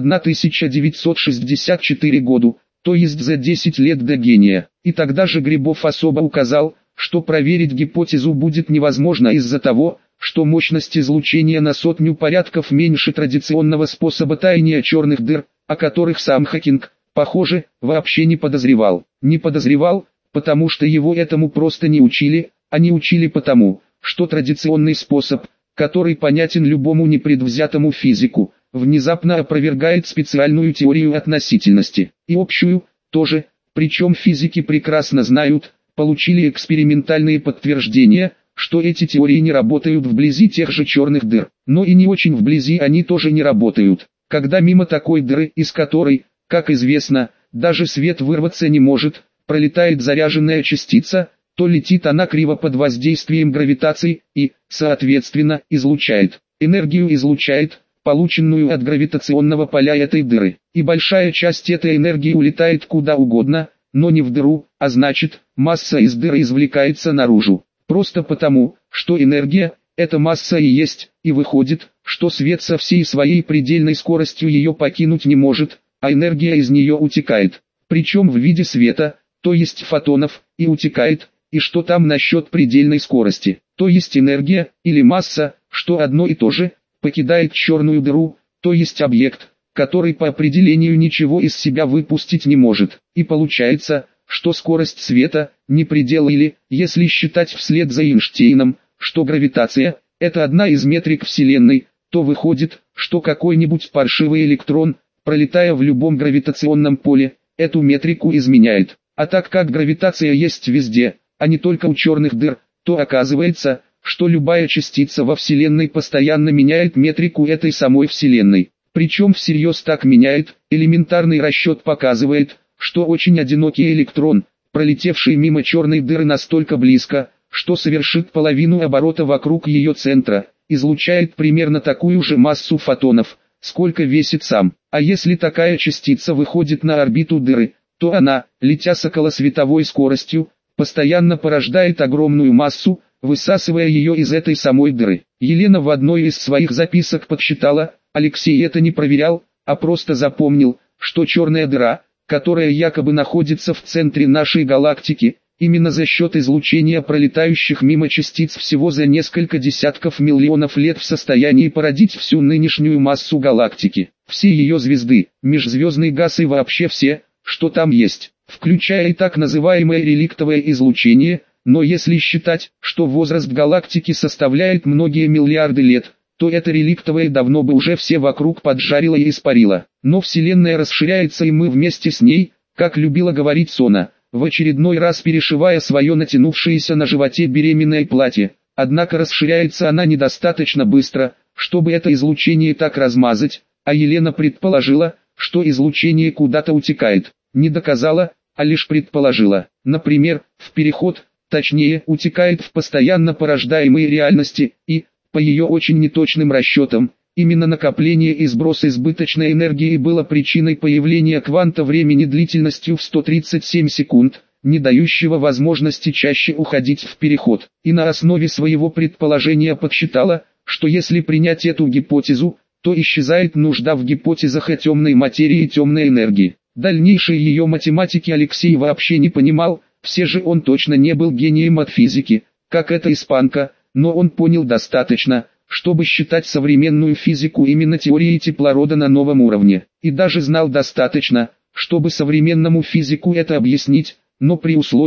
1964 году, то есть за 10 лет до гения. И тогда же Грибов особо указал, что проверить гипотезу будет невозможно из-за того, что мощность излучения на 100 порядков меньше традиционного способа таяния черных дыр, о которых сам Хокинг, похоже, вообще не подозревал. Не подозревал, потому что его этому просто не учили, а не учили потому, что традиционный способ, который понятен любому непредвзятому физику, внезапно опровергает специальную теорию относительности, и общую, тоже, причем физики прекрасно знают, получили экспериментальные подтверждения, что эти теории не работают вблизи тех же черных дыр, но и не очень вблизи они тоже не работают, когда мимо такой дыры, из которой, как известно, даже свет вырваться не может, пролетает заряженная частица, то летит она криво под воздействием гравитации и, соответственно, излучает. Энергию излучает, полученную от гравитационного поля этой дыры. И большая часть этой энергии улетает куда угодно, но не в дыру, а значит, масса из дыры извлекается наружу. Просто потому, что энергия – это масса и есть, и выходит, что свет со всей своей предельной скоростью ее покинуть не может, а энергия из нее утекает. Причем в виде света, то есть фотонов, и утекает. И что там насчет предельной скорости, то есть энергия, или масса, что одно и то же, покидает черную дыру, то есть объект, который по определению ничего из себя выпустить не может. И получается, что скорость света, не предел или, если считать вслед за Эйнштейном, что гравитация – это одна из метрик Вселенной, то выходит, что какой-нибудь паршивый электрон, пролетая в любом гравитационном поле, эту метрику изменяет. А так как гравитация есть везде, а не только у черных дыр, то оказывается, что любая частица во Вселенной постоянно меняет метрику этой самой Вселенной. Причем всерьез так меняет, элементарный расчет показывает, что очень одинокий электрон, пролетевший мимо черной дыры настолько близко, что совершит половину оборота вокруг ее центра, излучает примерно такую же массу фотонов, сколько весит сам. А если такая частица выходит на орбиту дыры, то она, летя с околосветовой скоростью, постоянно порождает огромную массу, высасывая ее из этой самой дыры. Елена в одной из своих записок подсчитала, Алексей это не проверял, а просто запомнил, что черная дыра, которая якобы находится в центре нашей галактики, именно за счет излучения пролетающих мимо частиц всего за несколько десятков миллионов лет в состоянии породить всю нынешнюю массу галактики. Все ее звезды, межзвездный газ и вообще все, что там есть, включая и так называемое реликтовое излучение, но если считать, что возраст галактики составляет многие миллиарды лет, то это реликтовое давно бы уже все вокруг поджарило и испарило. Но Вселенная расширяется и мы вместе с ней, как любила говорить Сона, в очередной раз перешивая свое натянувшееся на животе беременное платье. Однако расширяется она недостаточно быстро, чтобы это излучение так размазать, а Елена предположила, что излучение куда-то утекает. Не доказала, а лишь предположила. Например, в переход, точнее утекает в постоянно порождаемые реальности и, по ее очень неточным расчетам, именно накопление и сброс избыточной энергии было причиной появления кванта времени длительностью в 137 секунд, не дающего возможности чаще уходить в переход. И на основе своего предположения подсчитала, что если принять эту гипотезу, то исчезает нужда в гипотезах о темной материи и темной энергии. Дальнейшей ее математики Алексей вообще не понимал, все же он точно не был гением от физики, как эта испанка, но он понял достаточно, чтобы считать современную физику именно теорией теплорода на новом уровне. И даже знал достаточно, чтобы современному физику это объяснить, но при условии,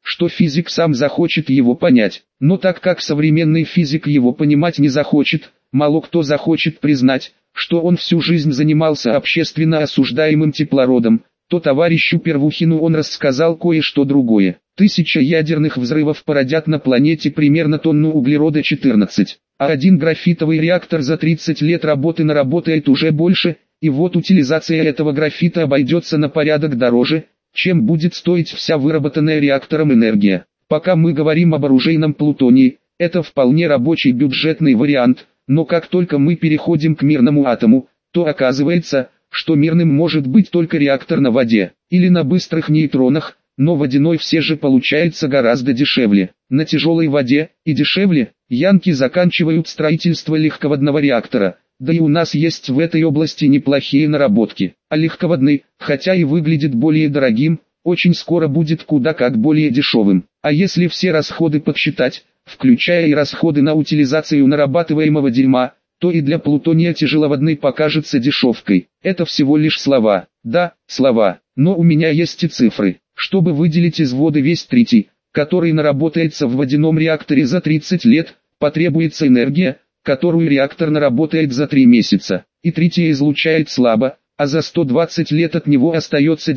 что физик сам захочет его понять. Но так как современный физик его понимать не захочет, мало кто захочет признать, что он всю жизнь занимался общественно осуждаемым теплородом, то товарищу Первухину он рассказал кое-что другое. 1000 ядерных взрывов породят на планете примерно тонну углерода-14, а один графитовый реактор за 30 лет работы наработает уже больше, и вот утилизация этого графита обойдется на порядок дороже, чем будет стоить вся выработанная реактором энергия. Пока мы говорим об оружейном плутонии, это вполне рабочий бюджетный вариант, но как только мы переходим к мирному атому, то оказывается, что мирным может быть только реактор на воде, или на быстрых нейтронах, но водяной все же получается гораздо дешевле. На тяжелой воде, и дешевле, янки заканчивают строительство легководного реактора, да и у нас есть в этой области неплохие наработки. А легководный, хотя и выглядит более дорогим, очень скоро будет куда как более дешевым. А если все расходы подсчитать, включая и расходы на утилизацию нарабатываемого дерьма, то и для плутония тяжеловодный покажется дешевкой. Это всего лишь слова. Да, слова, но у меня есть и цифры. Чтобы выделить из воды весь тритий, который наработается в водяном реакторе за 30 лет, потребуется энергия, которую реактор наработает за 3 месяца. И тритий излучает слабо, а за 120 лет от него остается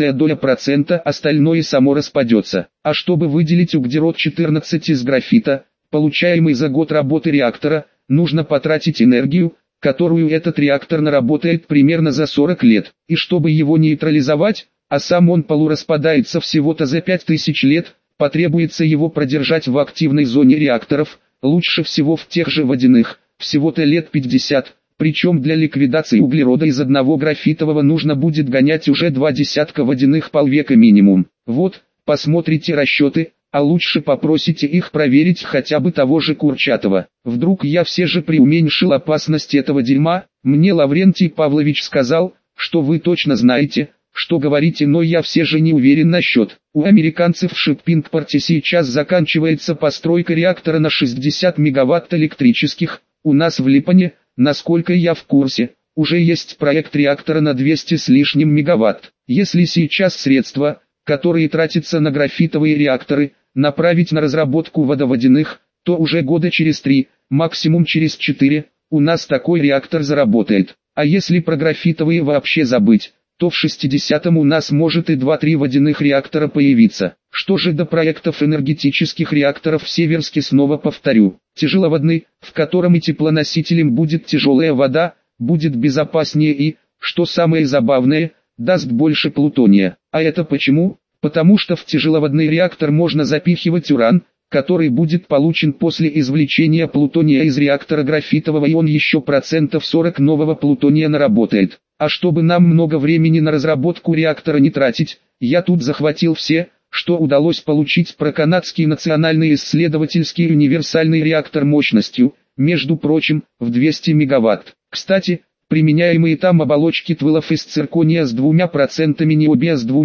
0,1%, остальное само распадется. А чтобы выделить углерод-14 из графита, получаемый за год работы реактора, нужно потратить энергию, которую этот реактор наработает примерно за 40 лет. И чтобы его нейтрализовать, а сам он полураспадается всего-то за 5000 лет, потребуется его продержать в активной зоне реакторов, лучше всего в тех же водяных, всего-то лет 50, причем для ликвидации углерода из одного графитового нужно будет гонять уже 20 водяных полвека минимум. Вот, посмотрите расчеты, а лучше попросите их проверить хотя бы того же Курчатова. Вдруг я все же преуменьшил опасность этого дерьма. Мне Лаврентий Павлович сказал, что вы точно знаете, что говорите, но я все же не уверен насчет. У американцев в Шиппингпорте сейчас заканчивается постройка реактора на 60 мегаватт электрических, у нас в Липане, насколько я в курсе, уже есть проект реактора на 200 с лишним мегаватт. Если сейчас средства, которые тратятся на графитовые реакторы, направить на разработку водоводяных, то уже года через 3, максимум через 4, у нас такой реактор заработает. А если про графитовые вообще забыть, то в 60-м у нас может и 2-3 водяных реактора появиться. Что же до проектов энергетических реакторов в Северске, снова повторю. Тяжеловодный, в котором и теплоносителем будет тяжелая вода, будет безопаснее и, что самое забавное, даст больше плутония. А это почему? Потому что в тяжеловодный реактор можно запихивать уран, который будет получен после извлечения плутония из реактора графитового, и он еще 40% нового плутония наработает. А чтобы нам много времени на разработку реактора не тратить, я тут захватил все, что удалось получить про канадский национальный исследовательский универсальный реактор мощностью, между прочим, в 200 мегаватт. Кстати, применяемые там оболочки твилов из циркония с 2%, ниобия с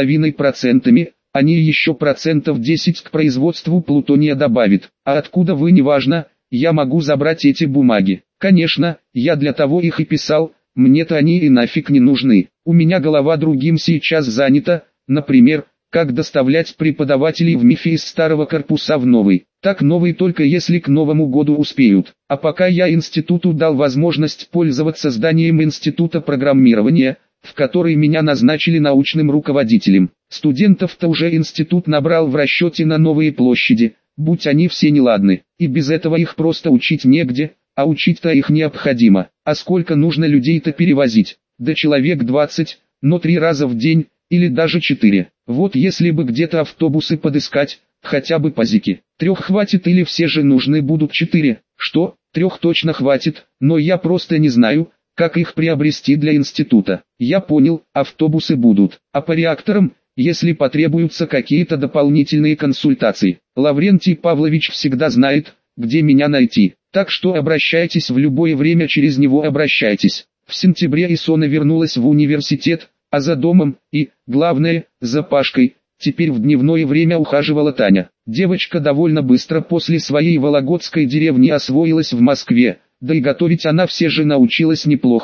2,5%, они еще 10% к производству плутония добавят. А откуда вы, неважно, я могу забрать эти бумаги. Конечно, я для того их и писал, мне-то они и нафиг не нужны. У меня голова другим сейчас занята, например, как доставлять преподавателей в МИФе из старого корпуса в новый. Так новый только если к Новому году успеют. А пока я институту дал возможность пользоваться зданием института программирования, в который меня назначили научным руководителем. Студентов-то уже институт набрал в расчете на новые площади, будь они все неладны. И без этого их просто учить негде, а учить-то их необходимо. А сколько нужно людей-то перевозить? Да человек 20, но 3 раза в день, или даже 4. Вот если бы где-то автобусы подыскать, хотя бы пазики. 3 хватит или все же нужны будут 4? Что, 3 точно хватит, но я просто не знаю, как их приобрести для института. Я понял, автобусы будут. А по реакторам, если потребуются какие-то дополнительные консультации, Лаврентий Павлович всегда знает, где меня найти. Так что обращайтесь в любое время, через него обращайтесь. В сентябре Исона вернулась в университет, а за домом и, главное, за Пашкой, теперь в дневное время ухаживала Таня. Девочка довольно быстро после своей вологодской деревни освоилась в Москве, да и готовить она все же научилась неплохо,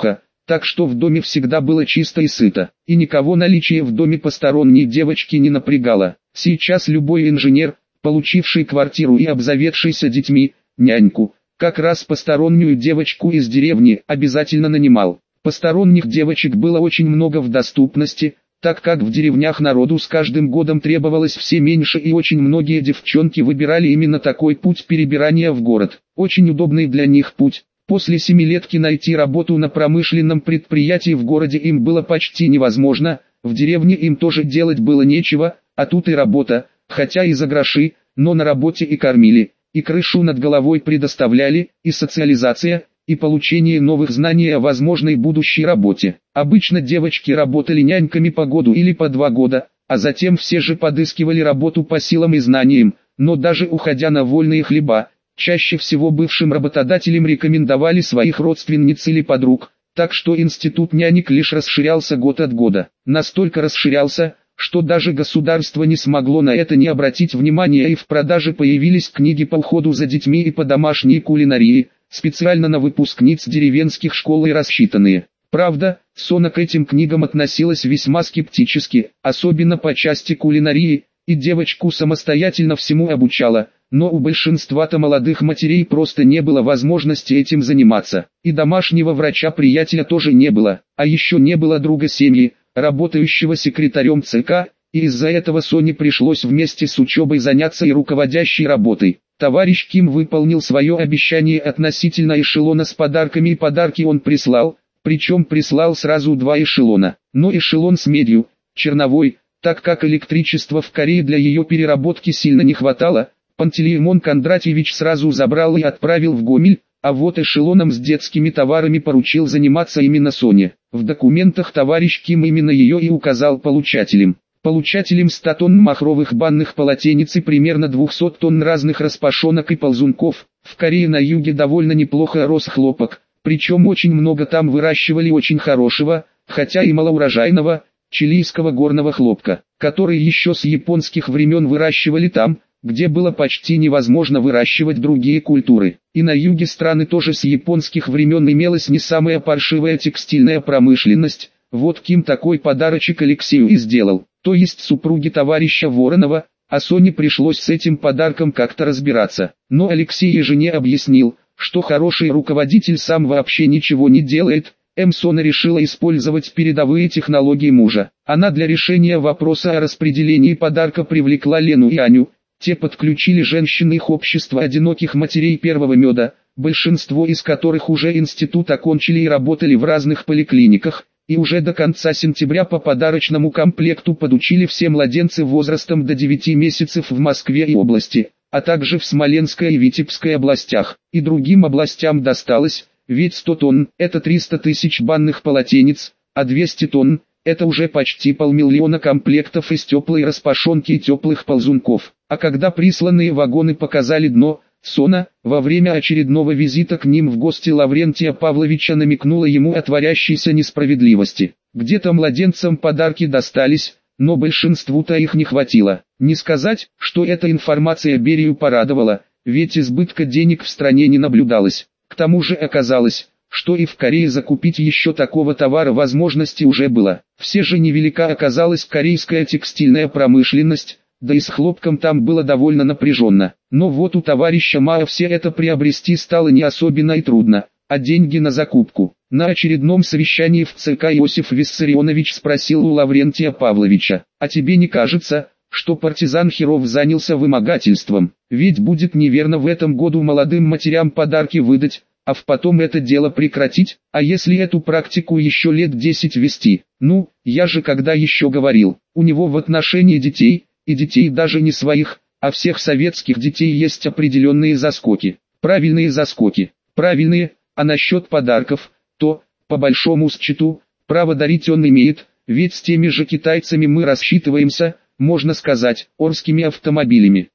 так что в доме всегда было чисто и сыто, и никого наличие в доме посторонней девочки не напрягало. Сейчас любой инженер, получивший квартиру и обзаведшийся детьми, няньку, как раз постороннюю девочку из деревни обязательно нанимал. Посторонних девочек было очень много в доступности, так как в деревнях народу с каждым годом требовалось все меньше, и очень многие девчонки выбирали именно такой путь перебирания в город. Очень удобный для них путь. После семилетки найти работу на промышленном предприятии в городе им было почти невозможно, в деревне им тоже делать было нечего, а тут и работа, хотя и за гроши, но на работе и кормили, и крышу над головой предоставляли, и социализация, и получение новых знаний о возможной будущей работе. Обычно девочки работали няньками по году или по 2 года, а затем все же подыскивали работу по силам и знаниям, но даже уходя на вольные хлеба, чаще всего бывшим работодателям рекомендовали своих родственниц или подруг, так что институт нянек лишь расширялся год от года. Настолько расширялся, что даже государство не смогло на это не обратить внимания, и в продаже появились книги по уходу за детьми и по домашней кулинарии, специально на выпускниц деревенских школ и рассчитанные. Правда, Сона к этим книгам относилась весьма скептически, особенно по части кулинарии, и девочку самостоятельно всему обучала, но у большинства-то молодых матерей просто не было возможности этим заниматься, и домашнего врача-приятеля тоже не было, а еще не было друга семьи, работающего секретарем ЦК, и из-за этого Соне пришлось вместе с учебой заняться и руководящей работой. Товарищ Ким выполнил свое обещание относительно эшелона с подарками, и подарки он прислал, причем прислал сразу 2 эшелона, но эшелон с медью, черновой, так как электричества в Корее для ее переработки сильно не хватало, Пантелеймон Кондратьевич сразу забрал и отправил в Гомель, а вот эшелоном с детскими товарами поручил заниматься именно Соне. В документах товарищ Ким именно ее и указал получателем. Получателем 100 тонн махровых банных полотенец и примерно 200 тонн разных распашонок и ползунков. В Корее на юге довольно неплохо рос хлопок, причем очень много там выращивали очень хорошего, хотя и малоурожайного, чилийского горного хлопка, который еще с японских времен выращивали там, где было почти невозможно выращивать другие культуры. И на юге страны тоже с японских времен имелась не самая паршивая текстильная промышленность. Вот Ким такой подарочек Алексею и сделал, то есть супруге товарища Воронова, а Соне пришлось с этим подарком как-то разбираться. Но Алексей и жене объяснил, что хороший руководитель сам вообще ничего не делает. Сона решила использовать передовые технологии мужа. Она для решения вопроса о распределении подарка привлекла Лену и Аню. Те подключили женщин их общества одиноких матерей первого меда, большинство из которых уже институт окончили и работали в разных поликлиниках, и уже до конца сентября по подарочному комплекту подучили все младенцы возрастом до 9 месяцев в Москве и области, а также в Смоленской и Витебской областях. И другим областям досталось, ведь 100 тонн – это 300 тысяч банных полотенец, а 200 тонн – это уже почти 500 000 комплектов из теплой распашонки и теплых ползунков. А когда присланные вагоны показали дно, Сона, во время очередного визита к ним в гости Лаврентия Павловича, намекнула ему о творящейся несправедливости. Где-то младенцам подарки достались, но большинству-то их не хватило. Не сказать, что эта информация Берию порадовала, ведь избытка денег в стране не наблюдалось. К тому же оказалось, что и в Корее закупить еще такого товара возможности уже было. Все же невелика оказалась корейская текстильная промышленность, да и с хлопком там было довольно напряженно. Но вот у товарища Мао все это приобрести стало не особенно и трудно, а деньги на закупку. На очередном совещании в ЦК Иосиф Виссарионович спросил у Лаврентия Павловича: «А тебе не кажется, что партизан Херов занялся вымогательством? Ведь будет неверно в этом году молодым матерям подарки выдать, а потом это дело прекратить, а если эту практику еще лет 10 вести? Ну, я же когда еще говорил, у него в отношении детей, и детей даже не своих, а всех советских детей есть определенные заскоки, правильные заскоки, правильные, а насчет подарков, то, по большому счету, право дарить он имеет, ведь с теми же китайцами мы рассчитываемся, можно сказать, орскими автомобилями,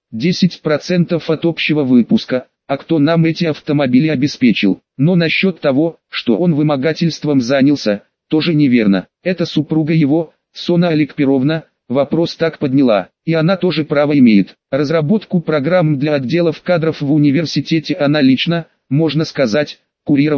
10% от общего выпуска, а кто нам эти автомобили обеспечил? Но насчет того, что он вымогательством занялся, тоже неверно, это супруга его, Сона Аликперовна, вопрос так подняла, и она тоже право имеет. Разработку программ для отделов кадров в университете она лично, можно сказать, курировала,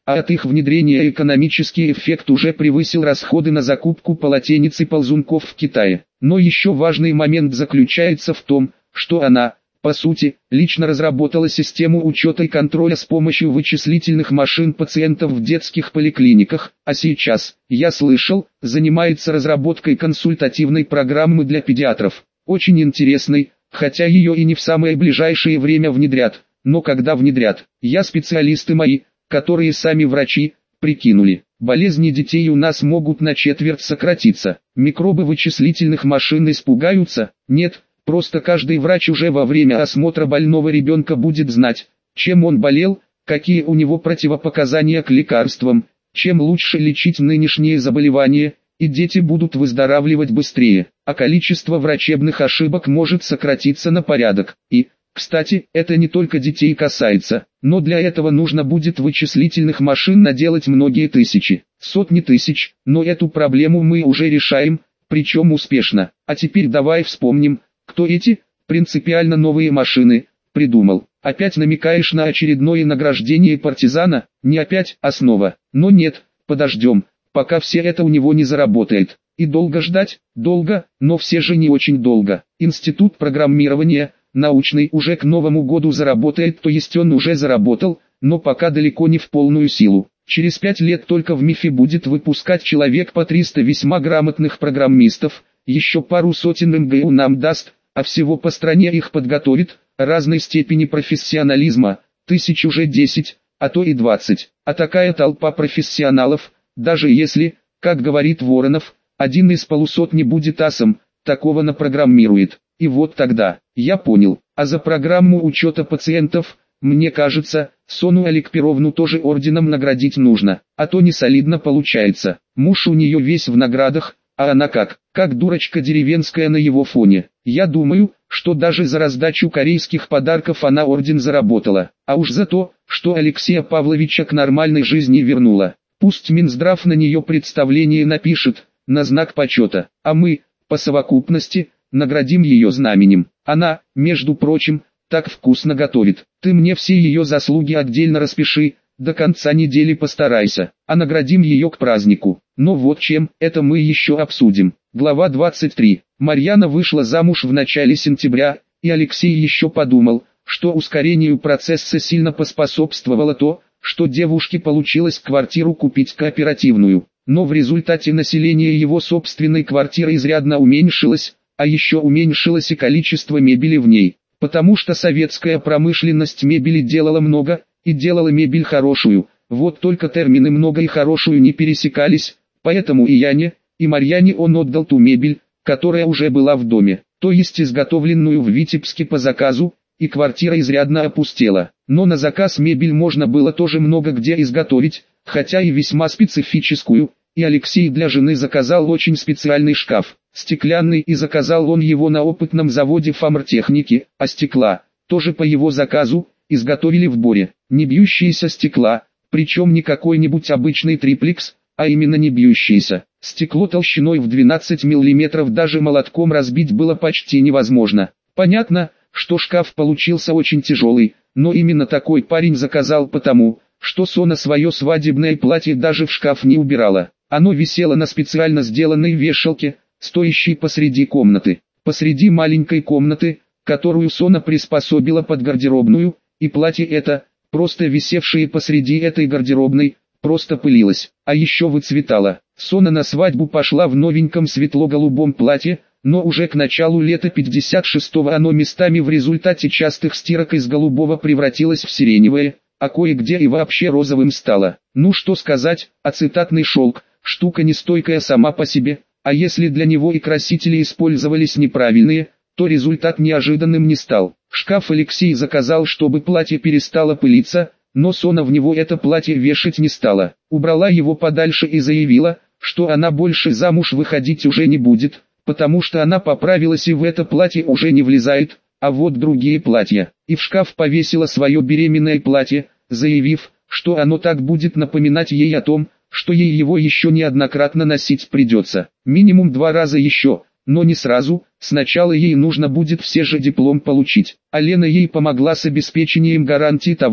а от их внедрения экономический эффект уже превысил расходы на закупку полотенец и ползунков в Китае. Но еще важный момент заключается в том, что она, по сути, лично разработала систему учета и контроля с помощью вычислительных машин пациентов в детских поликлиниках, а сейчас, я слышал, занимается разработкой консультативной программы для педиатров. Очень интересной, хотя ее и не в самое ближайшее время внедрят, но когда внедрят, специалисты мои, которые сами врачи, прикинули, болезни детей у нас могут на четверть сократиться. Микробы вычислительных машин испугаются? Нет. Просто каждый врач уже во время осмотра больного ребенка будет знать, чем он болел, какие у него противопоказания к лекарствам, чем лучше лечить нынешние заболевания, и дети будут выздоравливать быстрее, а количество врачебных ошибок может сократиться на порядок. И, кстати, это не только детей касается, но для этого нужно будет вычислительных машин наделать многие тысячи, сотни тысяч, но эту проблему мы уже решаем, причем успешно. А теперь давай вспомним, кто эти, принципиально новые машины, придумал. Опять намекаешь на очередное награждение партизана? Не опять, а снова. Но нет, подождем, пока все это у него не заработает. И долго ждать? Долго, но все же не очень долго. Институт программирования, научный, уже к Новому году заработает, то есть он уже заработал, но пока далеко не в полную силу. Через 5 лет только в МИФе будет выпускать человек по 300 весьма грамотных программистов, еще пару сотен МГУ нам даст, а всего по стране их подготовит, разной степени профессионализма, тысяч уже 10, а то и 20. А такая толпа профессионалов, даже если, как говорит Воронов, один из полусотни будет асом, такого напрограммирует. И вот тогда, я понял, а за программу учета пациентов, мне кажется, Сону Аликперовну тоже орденом наградить нужно, а то не солидно получается. Муж у нее весь в наградах, а она как дурочка деревенская на его фоне. Я думаю, что даже за раздачу корейских подарков она орден заработала, а уж за то, что Алексея Павловича к нормальной жизни вернула. Пусть Минздрав на нее представление напишет, на знак почета, а мы, по совокупности, наградим ее знаменем. Она, между прочим, так вкусно готовит. Ты мне все ее заслуги отдельно распиши, до конца недели постарайся, а наградим ее к празднику. Но вот чем, это мы еще обсудим. Глава 23. Марьяна вышла замуж в начале сентября, и Алексей еще подумал, что ускорению процесса сильно поспособствовало то, что девушке получилось квартиру купить кооперативную. Но в результате население его собственной квартиры изрядно уменьшилось, а еще уменьшилось и количество мебели в ней. Потому что советская промышленность мебели делала много, и делала мебель хорошую, вот только термины «много» и «хорошую» не пересекались, поэтому и Яне, и Марьяне он отдал ту мебель, которая уже была в доме, то есть изготовленную в Витебске по заказу, и квартира изрядно опустела. Но на заказ мебель можно было тоже много где изготовить, хотя и весьма специфическую, и Алексей для жены заказал очень специальный шкаф, стеклянный, и заказал он его на опытном заводе фамртехники, а стекла, тоже по его заказу, изготовили в Боре. Не бьющиеся стекла, причем не какой-нибудь обычный триплекс, а именно не бьющиеся. Стекло толщиной в 12 мм даже молотком разбить было почти невозможно. Понятно, что шкаф получился очень тяжелый, но именно такой парень заказал потому, что Сона свое свадебное платье даже в шкаф не убирала. Оно висело на специально сделанной вешалке, стоящей посреди комнаты. Посреди маленькой комнаты, которую Сона приспособила под гардеробную, и платье это, просто висевшее посреди этой гардеробной, просто пылилось, а еще выцветало. Сона на свадьбу пошла в новеньком светло-голубом платье, но уже к началу лета 56-го оно местами в результате частых стирок из голубого превратилось в сиреневое, а кое-где и вообще розовым стало. Ну что сказать, ацетатный шелк, штука нестойкая сама по себе, а если для него и красители использовались неправильные, то результат неожиданным не стал. Шкаф Алексей заказал, чтобы платье перестало пылиться, но Сона в него это платье вешать не стала. Убрала его подальше и заявила, что она больше замуж выходить уже не будет, потому что она поправилась и в это платье уже не влезает, а вот другие платья. И в шкаф повесила свое беременное платье, заявив, что оно так будет напоминать ей о том, что ей его еще неоднократно носить придется. Минимум 2 раза еще. Но не сразу, сначала ей нужно будет все же диплом получить. А Лена ей помогла с обеспечением гарантии того,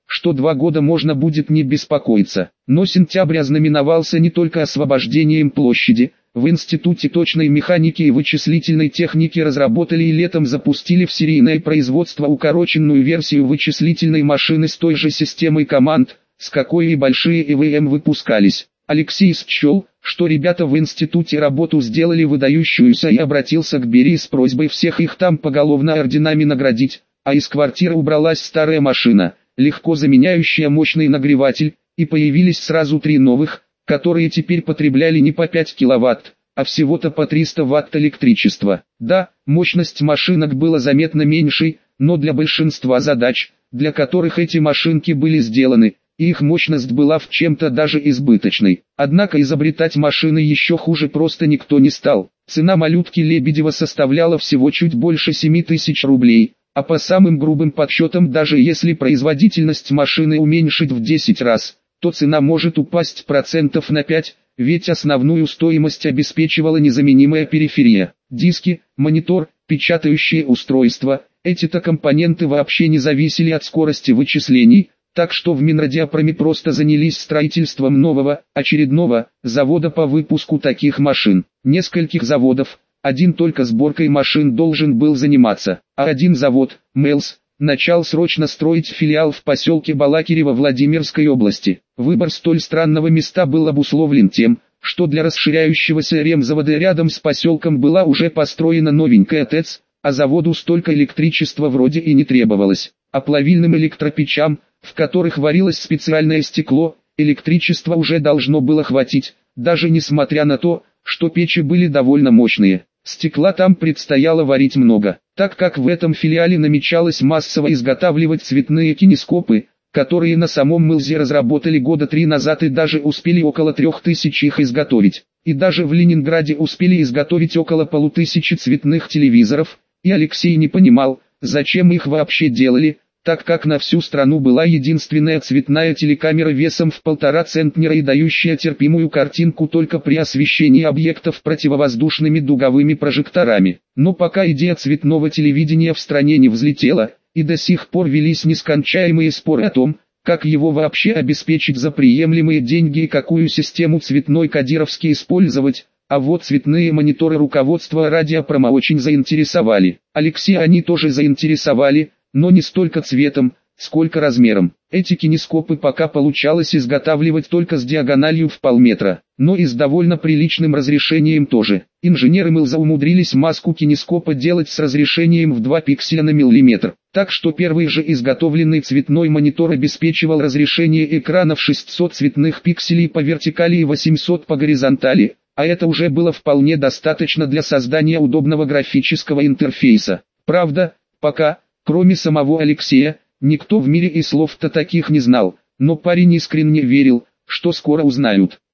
что 2 года можно будет не беспокоиться. Но сентябрь ознаменовался не только освобождением площади. В Институте точной механики и вычислительной техники разработали и летом запустили в серийное производство укороченную версию вычислительной машины с той же системой команд, с какой и большие ЭВМ выпускались. Алексей счел, что ребята в институте работу сделали выдающуюся, и обратился к Берии с просьбой всех их там поголовно орденами наградить, а из квартиры убралась старая машина, легко заменяющая мощный нагреватель, и появились сразу 3 новых, которые теперь потребляли не по 5 киловатт, а всего-то по 300 ватт электричества. Да, мощность машинок была заметно меньшей, но для большинства задач, для которых эти машинки были сделаны, их мощность была в чем-то даже избыточной. Однако изобретать машины еще хуже просто никто не стал. Цена малютки Лебедева составляла всего чуть больше 7000 рублей, а по самым грубым подсчетам, даже если производительность машины уменьшить в 10 раз, то цена может упасть процентов на 5, ведь основную стоимость обеспечивала незаменимая периферия. Диски, монитор, печатающие устройства, эти-то компоненты вообще не зависели от скорости вычислений, так что в Минрадиопроме просто занялись строительством нового, очередного, завода по выпуску таких машин. Нескольких заводов, один только сборкой машин должен был заниматься, а один завод, МЭЛС, начал срочно строить филиал в поселке Балакирево Владимирской области. Выбор столь странного места был обусловлен тем, что для расширяющегося ремзавода рядом с поселком была уже построена новенькая ТЭЦ, а заводу столько электричества вроде и не требовалось. А плавильным электропечам, в которых варилось специальное стекло, электричества уже должно было хватить, даже несмотря на то, что печи были довольно мощные. Стекла там предстояло варить много, так как в этом филиале намечалось массово изготавливать цветные кинескопы, которые на самом МЭЛЗе разработали года 3 назад и даже успели около 3000 их изготовить. И даже в Ленинграде успели изготовить около 1500 цветных телевизоров, и Алексей не понимал, зачем их вообще делали, так как на всю страну была единственная цветная телекамера весом в 1,5 центнера и дающая терпимую картинку только при освещении объектов противовоздушными дуговыми прожекторами. Но пока идея цветного телевидения в стране не взлетела, и до сих пор велись нескончаемые споры о том, как его вообще обеспечить за приемлемые деньги и какую систему цветной кодировки использовать. А вот цветные мониторы руководства радиопрома очень заинтересовали. Алексея они тоже заинтересовали, но не столько цветом, сколько размером. Эти кинескопы пока получалось изготавливать только с диагональю в полметра, но и с довольно приличным разрешением тоже. Инженеры МЭЛЗа умудрились маску кинескопа делать с разрешением в 2 пикселя на миллиметр, так что первый же изготовленный цветной монитор обеспечивал разрешение экрана в 600 цветных пикселей по вертикали и 800 по горизонтали, а это уже было вполне достаточно для создания удобного графического интерфейса. Правда, пока, кроме самого Алексея, никто в мире и слов-то таких не знал, но парень искренне верил, что скоро узнают.